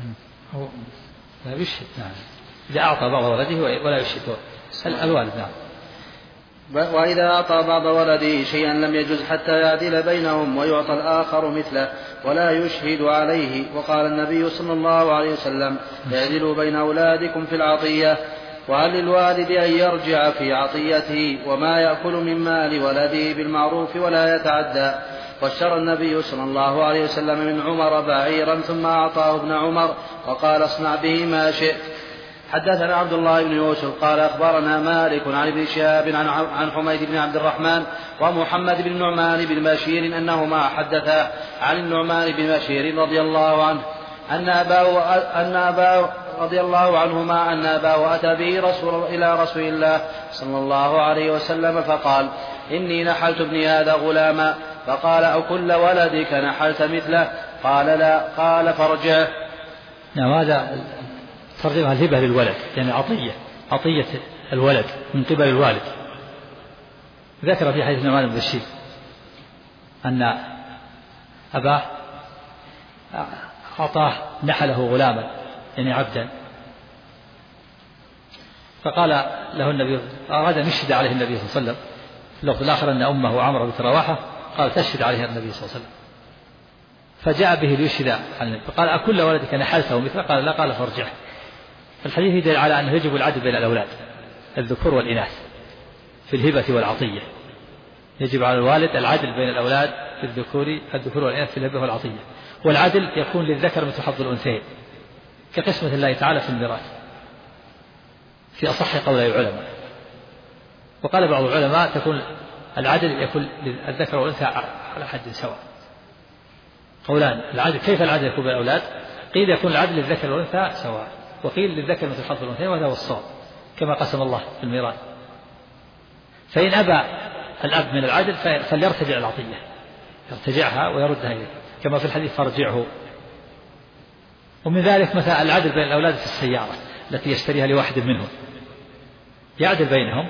لا يشهد. نعم. إذا أعطى بعض ولده ولا يشهد الوالد. نعم. وإذا أعطى بعض ولده شيئا لم يجز حتى يعدل بينهم ويعطى الآخر مثله ولا يشهد عليه. وقال النبي صلى الله عليه وسلم: اعدلوا بين أولادكم في العطية. وهل للوالد أن يرجع في عطيته وما يأكل من مال ولده بالمعروف ولا يتعدى؟ واشترى النبي صلى الله عليه وسلم من عمر بعيرا ثم أعطاه ابن عمر وقال: اصنع به ما شئت. حدثنا عبد الله بن يوسف قال أخبرنا مالك عن ابن شهاب عن حميد بن عبد الرحمن ومحمد بن النعمان بن بشير أنهما حدثا عن النعمان بن بشير رضي الله عنه أن أباه رضي الله عنهما أن أباه أتى به إلى رسول الله صلى الله عليه وسلم فقال: إني نحلت ابني هذا غلاما. فقال: أكل ولدك نحلت مثله؟ قال: لا. قال: فارجعه. نعم. هذا ترجمة الهبة للولد، يعني عطية الولد من قبل الوالد. ذكر في حديث النعمان بن بشير أن أباه أعطاه نحله غلاما، يعني عبدا. فقال له النبي، أراد أن يشهد عليه النبي صلى الله عليه وسلم. في اللفظ الآخر أن أمه عمرو بنت رواحة قال: تشهد عليه النبي صلى الله عليه وسلم. فجاء به ليشهد على النبي، فقال: أكل ولدك نحلته مثله؟ قال: لا. قال: فارجعه. الحديث يدل على أنه يجب العدل بين الأولاد الذكور والإناث في الهبة والعطية. يجب على الوالد العدل بين الأولاد في الذكور والإناث في الهبة والعطية. والعدل يكون للذكر مثل حظ الأنثيين كقسمة الله تعالى في الميراث في أصح قولي العلماء. وقال بعض العلماء تكون العدل يكون للذكر والأنثى على حد سواء. قولان العدل، كيف العدل يكون بين الأولاد؟ قيل يكون العدل للذكر والأنثى سواء، وقيل للذكر مثل حظ الأنثيين، وهذا هو الصواب كما قسم الله في الميراث. فإن أبى الأب من العدل فليرتجع العطية، يرتجعها ويردها إليه كما في الحديث: فارجعه. ومن ذلك مثلا العدل بين الأولاد في السيارة التي يشتريها لواحد منهم، يعدل بينهم.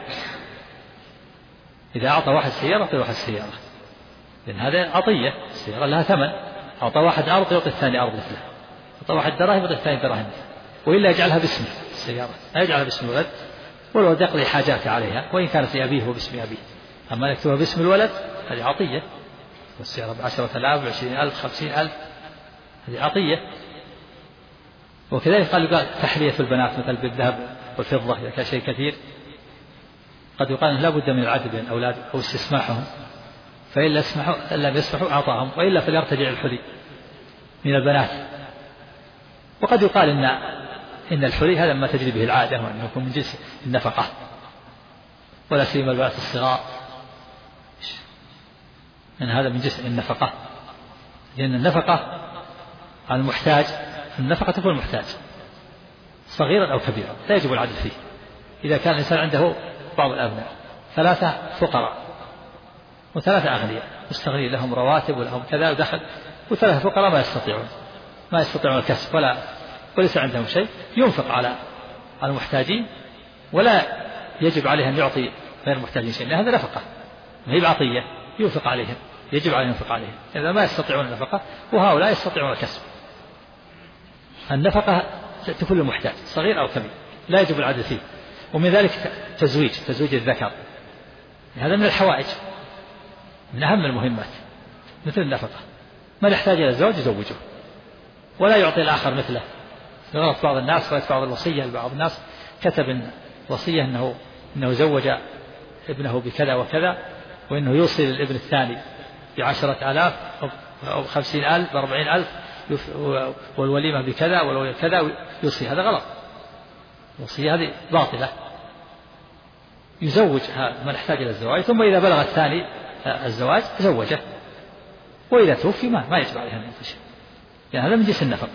إذا أعطى واحد سيارة يعطي واحد سيارة، لأن هذا عطية، السيارة لها ثمن. أعطى واحد أرض يعطي الثاني أرض مثله، أعطى واحد دراهم يعطي الثاني دراهم مثله. وإلا يجعلها باسمه السيارة، لا يجعلها باسم الولد، والولد يقضي حاجاته عليها وإن كانت لأبيه وباسم أبيه. أما يكتبها باسم الولد هذه عطية، والسيارة ب10,000 20,000 50,000 هذه عطية. وكذلك قال تحلية البنات مثل بالذهب والفضة إذا كان شيء كثير، قد يقال لا بد من العدل بين الأولاد أو استسماحهم، فإن لم يسمحوا أعطاهم، وإلا فليرتجع الحلي من البنات. وقد يقال إن الحلي هذا ما تجري به العادة، وأنه يكون من جنس النفقة، ولا سيما البنات الصغار، أن هذا من جنس النفقة، لأن النفقة على المحتاج، النفقة تكون المحتاج صغيرا أو كبيرا لا يجب العدل فيه. إذا كان الإنسان عنده بعض الأبناء 3 فقراء و3 أغنياء مستغنين لهم رواتب ولهم كذا ودخل، و3 فقراء ما يستطيعون الكسب وليس عندهم شيء، ينفق على المحتاجين، ولا يجب عليه أن يعطي غير المحتاجين شيء، لأن هذا نفقة ما هي بعطية، ينفق عليهم، يجب عليه ينفق عليهم إذا ما يستطيعون النفقة، وهؤلاء يستطيعون الكسب. النفقة تكون للمحتاج صغير أو كبير لا يجب العدل فيه. ومن ذلك تزويج الذكر، هذا من الحوائج، من أهم المهمات مثل النفقة. من يحتاج إلى الزواج يزوجه ولا يعطي الآخر مثله. غلط بعض الناس رأيت بعض الوصية لبعض الناس كتب وصية إنه زوج ابنه بكذا وكذا وإنه يوصي للابن الثاني ب10,000 أو 50,000 ب40,000 والوليمة بكذا والوليمة كذا يوصي. هذا غلط. الوصية هذه باطلة. يزوج من يحتاج إلى الزواج ثم إذا بلغ الثاني الزواج زوجه وإذا توفي ما يجب عليها أن ينفش يعني هذا من جنس النفقة.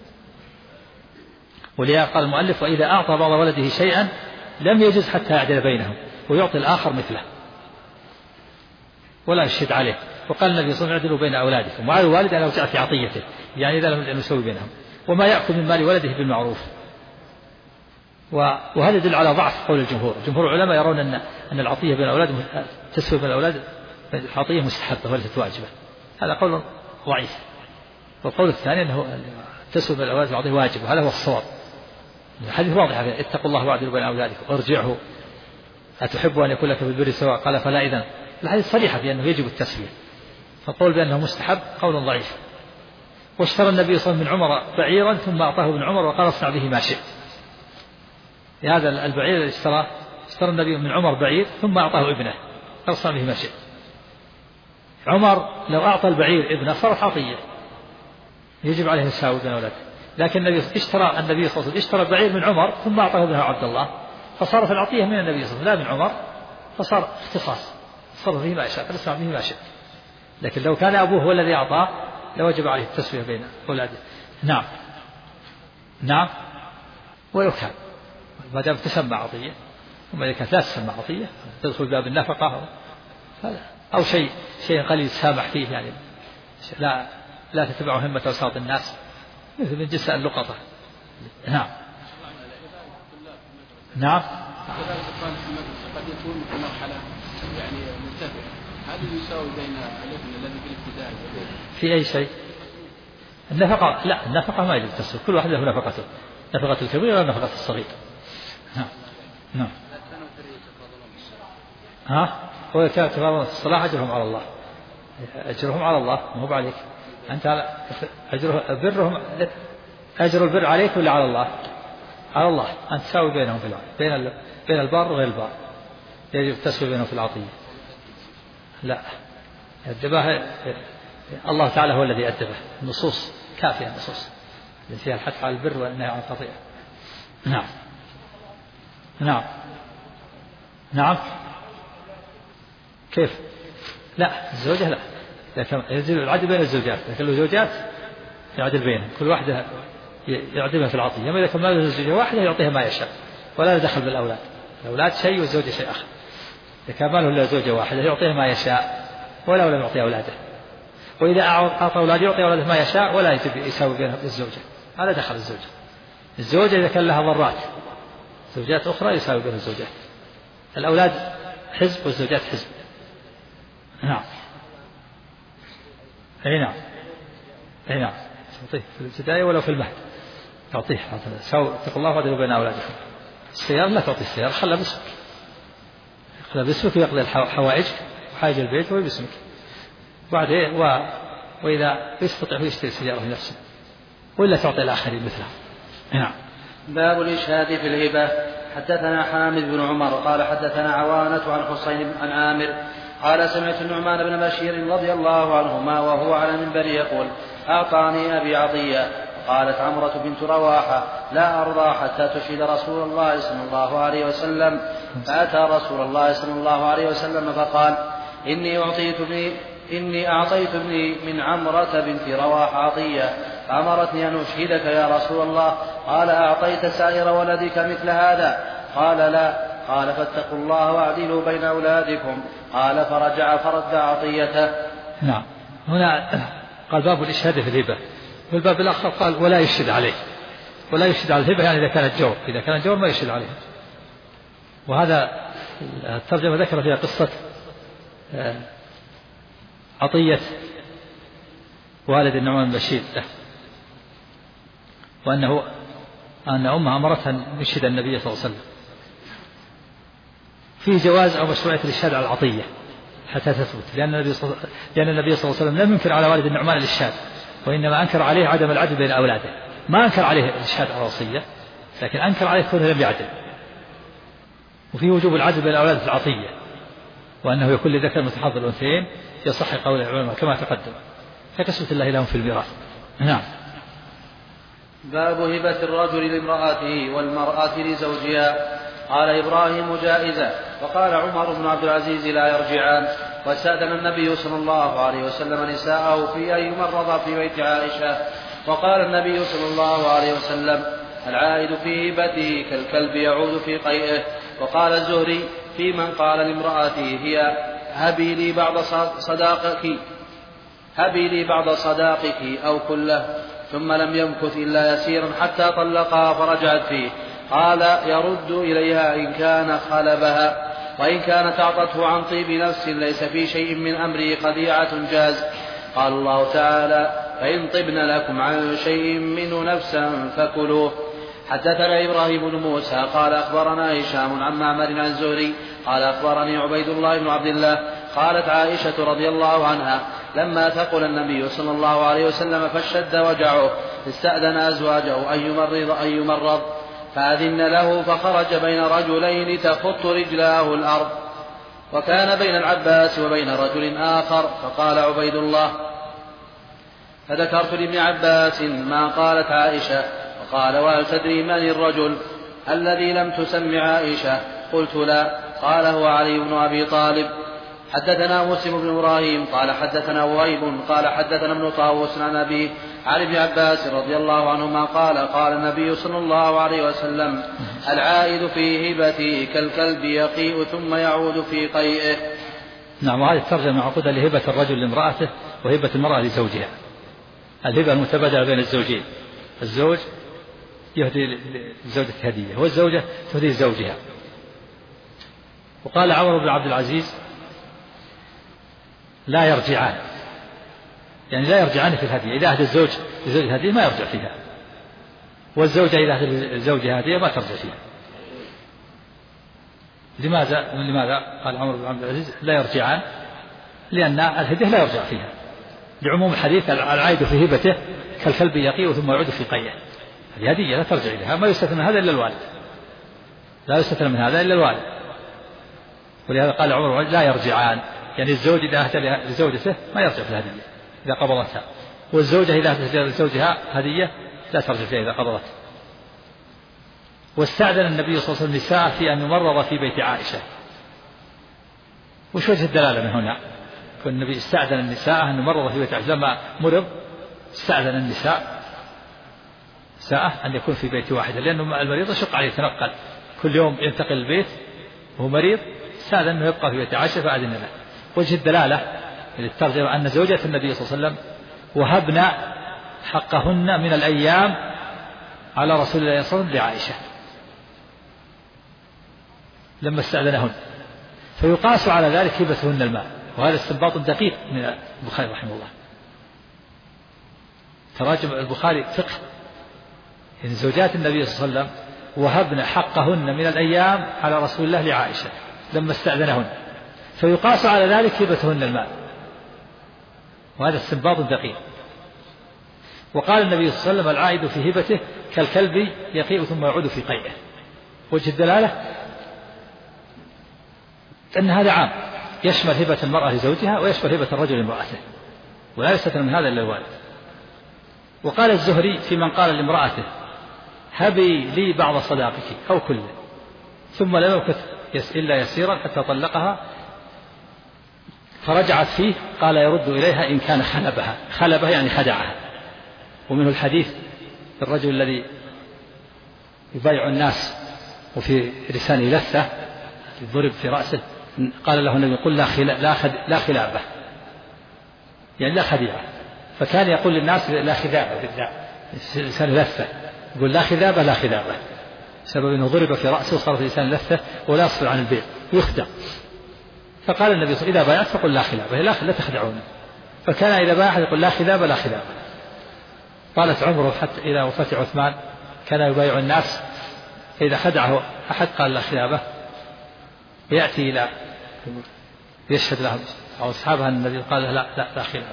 ولذا قال المؤلف وإذا أعطى بعض ولده شيئا لم يجز حتى يعدل بينهم ويعطي الآخر مثله ولا يشهد عليه. وقال النبي صلى الله عليه وسلم اعدلوا بين أولادكم وعلى الوالد أن يرجع في عطيته يعني إذا لم يسوي بينهم وما يأكل من مال ولده بالمعروف. وهذا يدل على ضعف قول الجمهور. جمهور العلماء يرون أن العطية بين الأولاد تسوي بين الأولاد العطية مستحبة وليست واجبة. هذا قول ضعيف. والقول الثاني أنه تسوي بين الأولاد العطية واجب وهذا هو الصواب. الحديث واضح اتقوا الله واعدلوا بين أولادكم وارجعوا أتحب أن يكون لك بالبر سواء قال فلا إذن. الحديث صريحة بأنه يجب التسوية. فالقول بأنه مستحب قول ضعيف. واشترى النبي صلى الله عليه وسلم من عمر بعيرا ثم أعطاه ابن عمر وقال اصنع به ما شئت. هذا البعير الذي اشترى النبي من عمر بعير ثم أعطاه ابنه قال اصنع به ما شئت. عمر لو أعطى البعير ابنه صارت عطية يجب عليه يساوي بين أولاده. لكن النبي صلى الله عليه وسلم اشترى البعير من عمر ثم أعطاه ابنه عبد الله فصارت العطية من النبي صلى الله عليه وسلم لا من عمر فصار اختصاص صار فيه ما يشاء فلسع به ما شئت. لكن لو كان أبوه هو الذي أعطاه لوجب عليه التسوية بين أولاده. نعم ولو كان ما دام تسمى عطية. ثم إذا كانت لا تسمى عطية تدخل باب النفقة أو شيء قليل يتسامح فيه يعني لا تتبع همة وساط الناس مثل من جنس اللقطة. نعم قد يكون في مرحلة يعني مرتفعة هذا يساوي بين الابن الذي في الابتدائي في أي شيء. النفقة لا النفقة ما يجب تسوي كل واحد له نفقته نفقة الكبير ولا نفقة الصغير. نعم هو كان تفاضل في الصلاة أجرهم على الله أجرهم على الله ما هو عليك أنت أجر البر عليك ولا على الله؟ على الله أن تساوي بينهم بين البار وغير البار يجب التسوية بينهم في العطية. لا الدباه الله تعالى هو الذي أدبه. النصوص كافية النصوص التي فيها الحث على البر والنهي عن الخطيئة. نعم كيف لا الزوجة لا يجب العدل بين الزوجات لكن لو زوجات يعدل بينهم كل واحدة يعدلها في العطية. أما إذا كان مال الزوجة واحدة يعطيها ما يشاء ولا يدخل بالأولاد. الأولاد شيء والزوجة شيء آخر. إذا كان ماله إلا زوجة واحدة يعطيها ما يشاء ولا لم يعطي أولاده. وإذا أعطى أولاده يعطي أولاده ما يشاء ولا يجب يساوي بينهم الزوجة. هذا دخل الزوجة إذا كان لها ضرات زوجات أخرى يساوي بين الزوجات. الأولاد حزب والزوجات حزب. نعم تعطيه في الابتدائي ولو في المهد تعطيه اتقوا الله وعدلوا بين أولادكم. السيارة لا تعطي السيارة خلها باسمك ويقضي حوائجك وحاجة البيت وهي باسمك بعد وإذا يستطيع يشتري سيارة لنفسه وإلا تعطي الآخرين مثله. نعم. باب الإشهاد في الهبة. حدثنا حامد بن عمر قال حدثنا عوانة عن حسين عن عامر قال سمعت النعمان بن بشير رضي الله عنهما وهو على المنبر يقول أعطاني أبي عطية. قالت عمرة بنت رواحة لا أرضى حتى تشهد رسول الله صلى الله عليه وسلم. فأتى رسول الله صلى الله عليه وسلم فقال إني أعطيت ابني من عمرة بنت رواحة عطية فأمرتني أن أشهدك يا رسول الله. قال أعطيت سائر ولدك مثل هذا؟ قال لا. قال فاتقوا الله واعدلوا بين أولادكم. قال فرجع فرد عطيته. نعم. هنا قال باب الإشهاد في الهبة. في الباب الآخر قال ولا يشهد عليه ولا يشهد على الهبة يعني إذا كانت جور ما يشهد عليها. وهذا الترجمة ذكر فيها قصة عطية والد النعمان بن بشير أن أمها أمرتها أن يشهد النبي صلى الله عليه وسلم في جواز أو مشروعية الإشهاد على العطية حتى تثبت، لأن النبي صلى الله عليه وسلم لم ينكر على والد النعمان الإشهاد، وإنما أنكر عليه عدم العدل بين أولاده. ما أنكر عليه الإشهاد على الوصية، لكن أنكر عليه كونه لم يعدل. وفي وجوب العدل بين الأولاد في العطية، وأنه يكون لذكر مثل حظ الأنثيين، يصح قول العلماء كما تقدم، فكسوة الله لهم في الميراث. نعم. باب هبة الرجل لامرأته والمرأة لزوجها. قال إبراهيم جائزة. وقال عمر بن عبد العزيز لا يرجعان. واستأذن النبي صلى الله عليه وسلم نساءه في أن يمرض في بيت عائشة. وقال النبي صلى الله عليه وسلم العائد في هبته كالكلب يعود في قيئه. وقال الزهري في من قال لامرأته هي هبي لي بعض صداقك أو كله، ثم لم يمكث إلا يسيرا حتى طلقها فرجعت فيه، قال يرد إليها إن كان خلبها، وإن كانت أعطته عن طيب نفس ليس في شيء من أمره خديعة جاز. قال الله تعالى فإن طبن لكم عن شيء منه نفسا فكلوه. حدثنا إبراهيم بن موسى قال أخبرنا هشام عن معمر عن زهري قال أخبرني عبيد الله بن عبد الله قالت عائشة رضي الله عنها لما ثقل النبي صلى الله عليه وسلم فاشتد وجعه استأذن أزواجه أن يمرض فأذن له، فخرج بين رجلين تخط رجلاه الأرض، وكان بين العباس وبين رجل آخر. فقال عبيد الله فذكرت لابن عباس ما قالت عائشة، وقال وهل تدري من الرجل الذي لم تسمع عائشة؟ قلت لا. قال هو علي بن أبي طالب. حدثنا مسلم بن إبراهيم قال حدثنا وهيب قال حدثنا ابن طاووس عن أبيه عن ابن عباس رضي الله عنهما قال النبي صلى الله عليه وسلم العائد في هبته كالكلب يقيء ثم يعود في قيئه. نعم. وهذه الترجمة معقودة لهبة الرجل لامرأته وهبة المرأة لزوجها. الهبة المتبادلة بين الزوجين، الزوج يهدي لزوجته هدية والزوجة تهدي لزوجها. وقال عمر بن عبد العزيز لا يرجعان، يعني لا يرجعان في الهدية. إذا أهدى الزوج لزوجه هدية ما يرجع فيها، والزوجة إذا أهدى لزوجها هدية ما ترجع فيها. لماذا قال عمر بن عبد العزيز لا يرجعان؟ لأن الهدية لا يرجع فيها، لعموم الحديث العائد في هبته كالكلب يقيء ثم يعود في قيئه. هذه هدية لا ترجع إليها، ما يستثنى من هذا إلا الوالد، لا يستثنى من هذا إلا الوالد. ولهذا قال عمر لا يرجعان، يعني الزوج إذا أهدى لزوجته ما يرجع في الهدية إذا قبضتها، والزوجة إذا أهدى لزوجها هدية لا ترجع فيها إذا قبضتها. واستأذن النبي صلى الله عليه وسلم نساء في أن يمرض في بيت عائشة. وش وجه الدلالة من هنا؟ فالنبي استأذن النساء أن يمرض في بيت عائشة، لما مرض استأذن النساء أن يكون في بيت واحد، لأنه المريض يشق عليه يتنقل كل يوم ينتقل البيت وهو مريض، استأذن أنه يبقى في بيت عائشة فأذن له. وجه الدلالة للترجمة أن زوجة النبي صلى الله عليه وسلم وهبن حقهن من الأيام على رسول الله صلى الله عليه وسلم لعائشة لما استأذنهن، فيقاس على ذلك هبتهن المال. وهذا استنباط دقيق من البخاري رحمه الله. تراجم البخاري فقه إن زوجات النبي صلى الله عليه وسلم وهبن حقهن من الأيام على رسول الله لعائشة لما استأذنهن، فيقاس على ذلك هبتهن المال، وهذا استنباط دقيق. وقال النبي صلى الله عليه وسلم العائد في هبته كالكلب يقيء ثم يعود في قيئه. وجه الدلالة أن هذا عام يشمل هبة المرأة لزوجها ويشمل هبة الرجل لامرأته، ولا يستثنى من هذا إلا الوالد. وقال الزهري في من قال لامرأته هبي لي بعض صداقك أو كله، ثم لم يمكث إلا يسيرا حتى طلقها فرجعت فيه، قال يرد إليها إن كان خلبها يعني خدعها. ومنه الحديث الرجل الذي يبايع الناس وفي لسانه لثة ضرب في رأسه، قال له النبي قل لا خلابة، يعني لا خديعة. فكان يقول للناس لا خذابة لسانه لثة، يقول لا خذابة سبب أنه ضرب في رأسه وصار في لسانه لثة ولا يصبر عن البيع يخدع. فقال النبي صلى الله عليه وسلم إذا بايعت فقل لا خلابة، لا تخدعون. فكان إذا بايع يقول لا خذابة. قالت عمره حتى إلى وفاة عثمان كان يبايع الناس، إذا خدعه أحد قال لا خلابة، يأتي يشهد لها أو أصحابها أن النبي قال لا خلاف.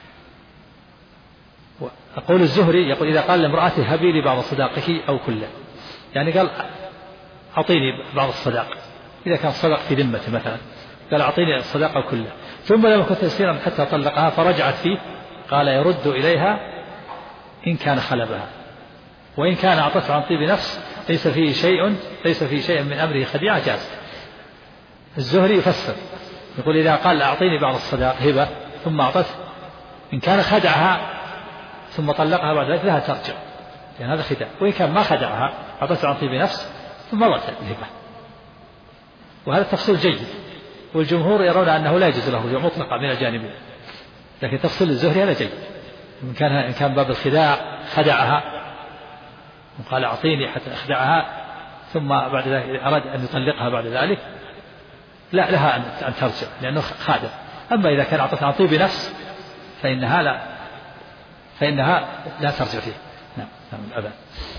أقول الزهري يقول إذا قال لامرأته هبي لي بعض صداقك أو كله، يعني قال أعطيني بعض الصداق إذا كان صدق في ذمته مثلا، قال أعطيني الصداق أو كله، ثم لم يكن تيسيرا حتى طلقها فرجعت فيه، قال يرد إليها إن كان خلبها، وإن كان أعطته عن طيب نفس ليس فيه شيء من أمره خديعة جاز. الزهري يفسر يقول إذا قال أعطيني بعض الصداق هبة ثم أعطته، إن كان خدعها ثم طلقها بعد ذلك لها ترجع، يعني هذا خداع. وإن كان ما خدعها أعطته عن طيب نفس ثم رجعت الهبة، وهذا التفصيل جيد، والجمهور يرون أنه لا يجوز له رجوع مطلقا من الجانبين، لكن تفصيل الزهري هذا جيد. إن كان باب الخداع خدعها وقال أعطيني حتى أخدعها ثم بعد ذلك أراد أن يطلقها بعد ذلك، لا لها أن ترجع لأنه خادع. أما إذا كان أعطتها عن طيب نفس فإنها لا ترجع فيه. نعم أبدا.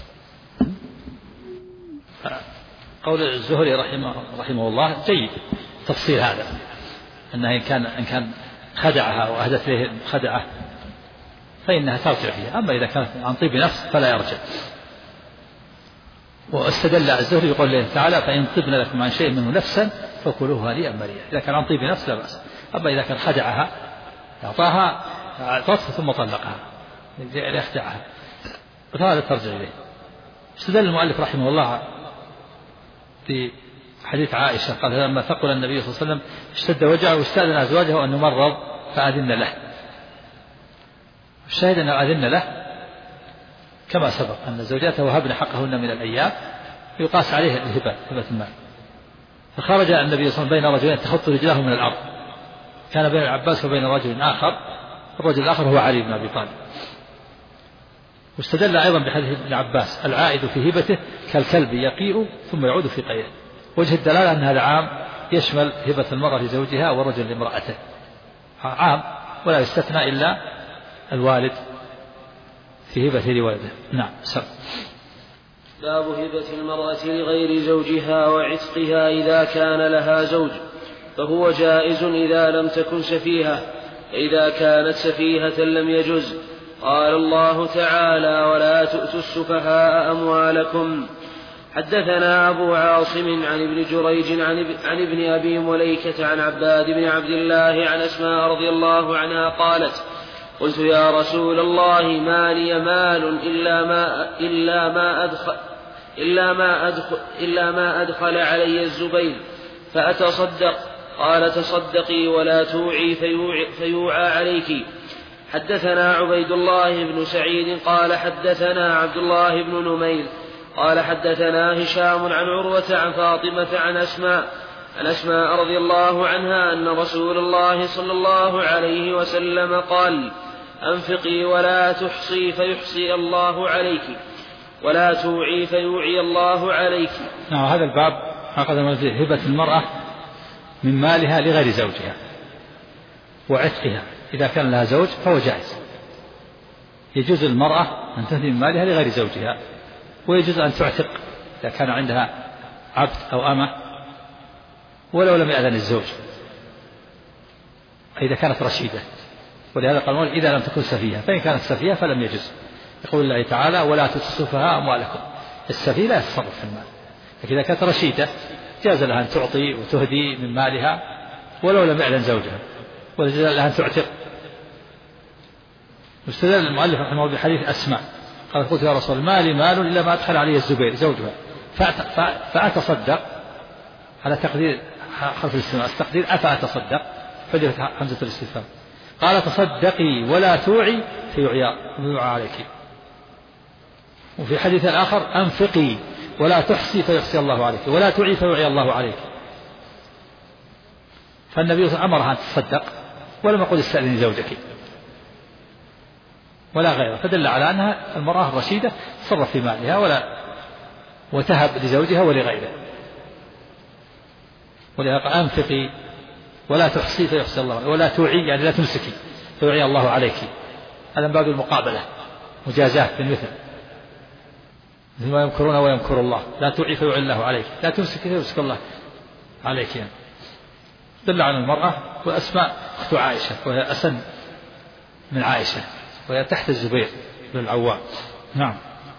قول الزهري رحمه الله جيد تفصيل هذا، أنه إن كان خدعها وأهدت له خدعة فإنها ترجع فيها، أما إذا كانت عن طيب نفس فلا يرجع. واستدل الزهري يقول له تعالى فإن طبن لكم عن شيء منه نفسا فكلوه هنيئا مريئا، إذا كان عن طيب نفس لا بأس. أما إذا كان خدعها أعطاها أعطته ثم طلقها ليخدعها فهذا ترجع إليه. استدل المؤلف رحمه الله في حديث عائشة قال لما ثقل النبي صلى الله عليه وسلم اشتد وجعه واستأذن أزواجه أن يمرض فأذن له، الشاهد أنه أذن له كما سبق أن زوجاته وهبن حقهن من الأيام يقاس عليه هبة المال. فخرج النبي صلى الله عليه وسلم بين رجلين تخط رجلاه من الأرض، كان بين العباس وبين رجل آخر، الرجل الآخر هو علي بن أبي طالب. واستدل أيضا بحديث ابن عباس العائد في هبته كالكلب يقيء ثم يعود في قيئه. وجه الدلالة أن هذا عام يشمل هبة المرأة لزوجها والرجل لامرأته، عام ولا يستثنى إلا الوالد في هبة لولده. نعم. باب هبة المرأة لغير زوجها وعتقها إذا كان لها زوج، فهو جائز إذا لم تكن سفيهة، فإذا كانت سفيهة لم يجز. قال الله تعالى ولا تؤتوا السفهاء أموالكم. حدثنا أبو عاصم عن ابن جريج عن ابن أبي مليكة عن عباد بن عبد الله عن أسماء رضي الله عنها قالت قلت يا رسول الله ما لي مال إلا ما أدخل علي الزبير فأتصدق. قال تصدقي ولا توعي فيوعى عليك. حدثنا عبيد الله بن سعيد قال حدثنا عبد الله بن نمير قال حدثنا هشام عن عروة عن فاطمة عن أسماء رضي الله عنها أن رسول الله صلى الله عليه وسلم قال أنفقي ولا تحصي فيحصي الله عليك ولا توعي فيوعي الله عليك. نعم. هذا الباب عقد هبة المرأة من مالها لغير زوجها وعتقها إذا كان لها زوج فهو جائز. يجوز المرأة أن تهدي من مالها لغير زوجها، ويجوز أن تعتق إذا كان عندها عبد أو أمة ولو لم يأذن الزوج إذا كانت رشيدة. ولهذا قال إذا لم تكن سفيهة، فإن كانت سفيهة فلم يجوز. يقول الله تعالى ولا تؤتوا السفهاء أموالكم. السفيه لا يتصرف في المال، لكن إذا كانت رشيدة جاز لها أن تعطي وتهدي من مالها ولو لم يأذن زوجها، وجاز لها أن تعتق. واستدل المؤلف رحمه الله بحديث أسماء قال قلت يا رسول الله ما لي مال إلا ما أدخل عليه الزبير زوجها فأتصدق، على تقدير حرف الاستثناء التقدير أفأتصدق حذفت همزة الاستفهام. قال تصدقي ولا توعي فيوعى عليك. وفي حديث آخر أنفقي ولا تحصي فيحصي الله عليك ولا توعي فيوعي الله عليك. فالنبي أمرها أن تصدق ولم يقل استأذني زوجك ولا غيره، فدل على أنها المرأة الرشيدة تصرف في مالها وتهب لزوجها ولغيره. ولهذا أنفقي ولا تحصي فيحصي الله ولا توعي يعني لا تمسكي فيوعي الله عليك. هذا من باب المقابلة مجازات بالمثل مثل ما يمكرون ويمكر الله. لا توعي فيوعي الله عليك، لا تمسكي فيمسك الله عليك يعني. دل على المرأة. وأسماء أخت عائشة وهي أسن من عائشة وهي تحت الزبير بن العوام. نعم.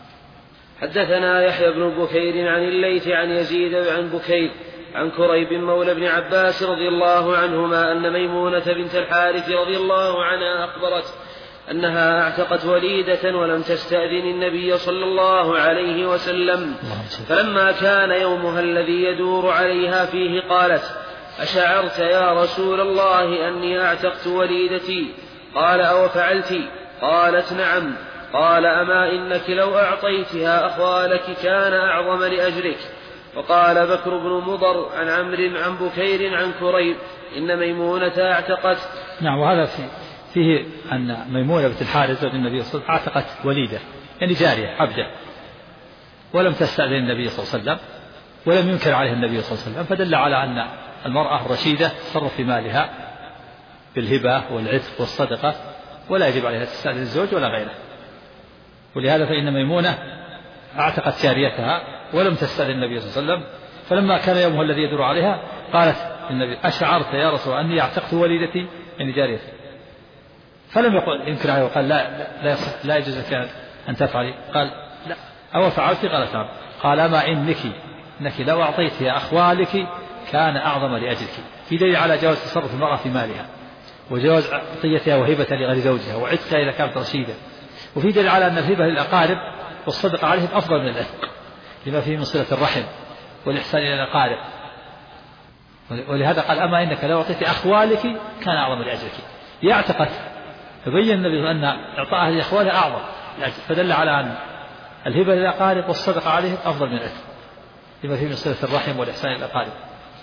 حدثنا يحيى بن بكير عن الليث عن يزيد عن بكير عن كريب مولى بن عباس رضي الله عنهما أن ميمونة بنت الحارث رضي الله عنها أخبرت أنها اعتقت وليدة ولم تستأذن النبي صلى الله عليه وسلم، فلما كان يومها الذي يدور عليها فيه قالت: أشعرت يا رسول الله أني اعتقت وليدتي؟ قال: أو فعلت؟ قالت: نعم. قال: أما إنك لو أعطيتها أخوالك كان أعظم لأجرك. وقال بكر بن مضر عن عمرو عن بكير عن كريب إن ميمونة اعتقت. نعم. وهذا فيه أن ميمونة بنت الحارث زوج النبي صلى الله عليه وسلم اعتقت وليدة، يعني جارية عبدة، ولم تستأذن النبي صلى الله عليه وسلم ولم ينكر عليه النبي صلى الله عليه وسلم، فدل على أن المرأة الرشيدة تصرف في مالها بالهبة والعتق والصدقة، ولا يجب عليها تستأذن الزوج ولا غيره. ولهذا فإن ميمونة اعتقت جاريتها ولم تستأذن النبي صلى الله عليه وسلم، فلما كان يومها الذي يدور عليها قالت النبي: أشعرت يا رسول الله أني اعتقت وليدتي، يعني جاريتي؟ فلم يقل ينكر عليه وقال لا يجوز لك أن تفعلي. قال: لا. أو فعلت؟ قالت: نعم. قال: ما إنك لو أعطيتها أخوالك كان أعظم لأجلك. في دليل على جواز تصرف المرأة في مالها، وجواز عطيتها وهبة لغير زوجها، وعتقها إذا كانت رشيدة. وفي دليل على أن الهبة للأقارب والصدقة عليهم أفضل من العتق، لما فيه من صلة الرحم والإحسان إلى الأقارب. ولهذا قال: أما إنك لو أعطيت أخوالك كان أعظم لأجلك. يعتقد فبين النبي أن إعطاءها لأخوالها أعظم، فدل على أن الهبة للأقارب والصدقة عليهم أفضل من العتق، لما فيه من صلة الرحم والإحسان إلى الأقارب.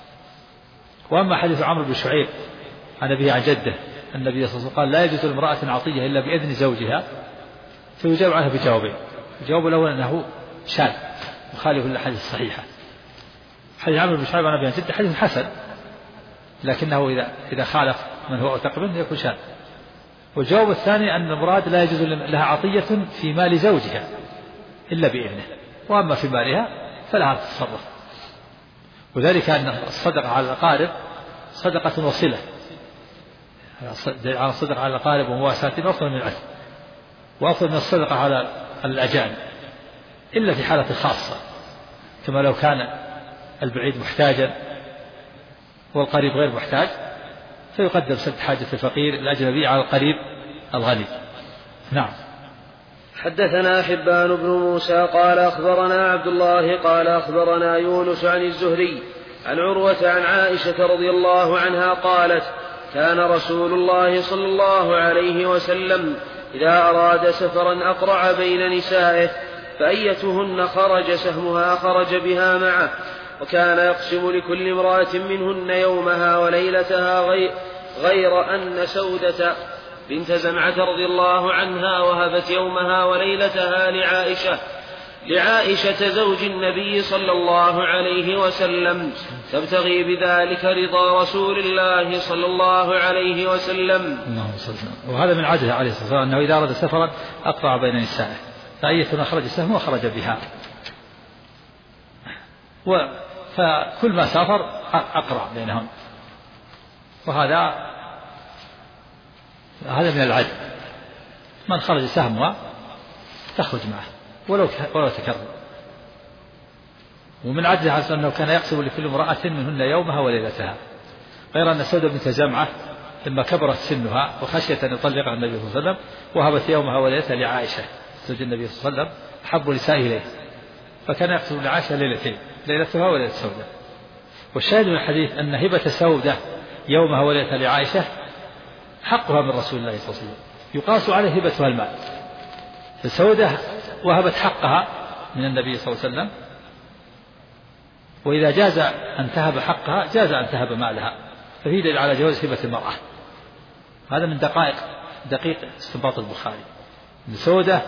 وأما حديث عمرو بن شعيب عن أبيه عن جده النبي صلى الله عليه وسلم قال: لا يجوز لامرأة عطية إلا بإذن زوجها، فيجاب عنها بجوابين. الجواب الأول أنه شاذ مخالف للأحاديث الصحيحة. حديث عمرو بن شعيب عن أبيه عن جده حديث حسن، لكنه إذا خالف من هو أوثق منه يكون شاذ. والجواب الثاني أن المراد لا يجوز لها عطية في مال زوجها إلا بإذنه، وأما في مالها فلها تتصرف. وذلك أن الصدقة على الأقارب صدقة وصلة، على الصدقة على الأقارب ومواساتهم أفضل من العتق، وأفضل من الصدقة على الأجانب، إلا في حالة خاصة، كما لو كان البعيد محتاجا والقريب غير محتاج، فيقدم سد حاجة الفقير الأجنبي على القريب الغني. نعم. حدثنا حبان بن موسى قال أخبرنا عبد الله قال أخبرنا يونس عن الزهري عن عروة عن عائشة رضي الله عنها قالت: كان رسول الله صلى الله عليه وسلم إذا أراد سفرا أقرع بين نسائه، فأيتهن خرج سهمها خرج بها معه، وكان يقسم لكل امرأة منهن يومها وليلتها، غير أن سودة بنت زمعة رضي الله عنها وهبت يومها وليلتها لعائشة زوج النبي صلى الله عليه وسلم، تبتغي بذلك رضا رسول الله صلى الله عليه وسلم. وهذا من عادته عليه الصلاة والسلام أنه إذا أراد سفرا أقرع بين نسائه، فأيتنا خرج سهمه وخرج بها، فكل ما سافر أقرع بينهم، وهذا من العدل. من خرج سهمها تخرج معه ولو تكرر. ومن عدله على أنه كان يقسم لكل امرأة منهن يومها وليلتها، غير أن سودة بنت زمعة لما كبرت سنها وخشيت أن يطلقها النبي صلى الله عليه وسلم وهبت يومها وليلتها لعائشة زوج النبي صلى الله عليه وسلم أحب نسائه إليه، فكان يقسم لعائشة ليلتين، ليلتها وليلة سودة. والشاهد من الحديث أن هبة سودة يومها وليلتها لعائشة حقها من رسول الله صلى الله عليه وسلم، يقاس عليه هبتها المال. فسودة وهبت حقها من النبي صلى الله عليه وسلم، وإذا جاز أن تهب حقها جاز أن تهب مالها، ففي دليل على جواز هبة المرأة. هذا من دقيق استنباط البخاري. سودة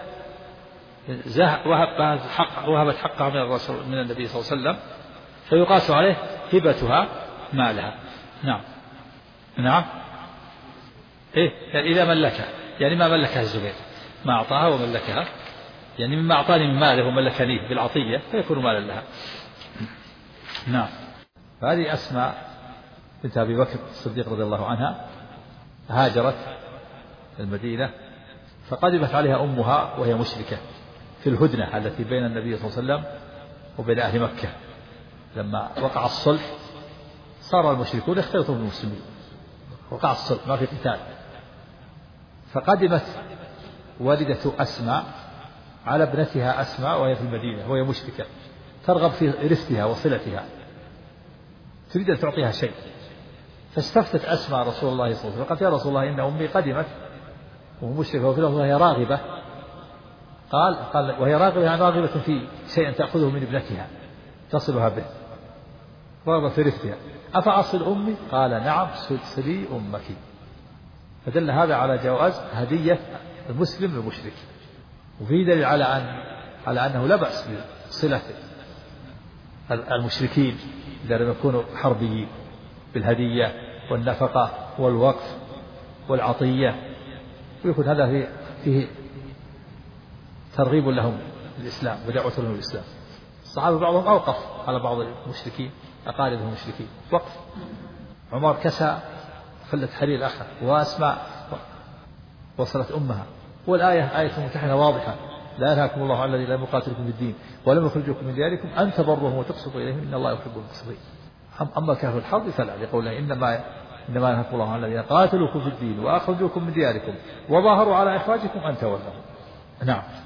وهبت حقها من الرسول من النبي صلى الله عليه وسلم، فيقاس عليه هبتها مالها. نعم. يعني إذا ملكها، يعني ما ملكها الزبير، ما أعطاها وملكها، يعني مما أعطاني من ماله وملكنيه بالعطية فيكون مالا لها. نعم. فهذه أسماء بنت أبي بكر الصديق رضي الله عنها هاجرت المدينة، فقدمت عليها أمها وهي مشركة في الهدنة التي بين النبي صلى الله عليه وسلم وبين أهل مكة. لما وقع الصلح صار المشركون يختلطوا بالمسلمين، وقع الصلح ما في قتال، فقدمت والدة أسماء على ابنتها أسماء وهي في المدينة وهي مشركة، ترغب في رثها وصلتها، تريد أن تعطيها شيء، فاستفتت أسماء رسول الله صلى الله عليه وسلم فقالت: يا رسول الله إن أمي قدمت ومشركة وفي وهي راغبة. قال وهي راغبة يعني راغبة في شيء تأخذه من ابنتها تصلها به، راغبة في رثها، أفأصل أمي؟ قال: نعم صلي أمك. فدل هذا على جواز هدية المسلم للمشرك، وفي دليل على أنه لا بأس بصلة المشركين إذا لم يكونوا حربيين بالهدية والنفقة والوقف والعطية، ويكون هذا فيه ترغيب لهم الإسلام ودعوة لهم الإسلام. الصحابة بعضهم أوقف على بعض المشركين أقاربهم المشركين وقف. عمر كسى خلت حرير أخر، وأسماء وصلت أمها. والآية آية ممتحنة واضحة: لا ينهاكم الله عن الذين لم يقاتلكم في الدين ولم يخرجوكم من دياركم أن تبروهم وتقسطوا إليهم إن الله يحب المقسطين. أما كافر الحرب فلا، لقول إنما ينهاكم الله عن الذين قاتلوكم في الدين وأخرجوكم من دياركم وظاهروا على إخراجكم أن تولوهم. نعم.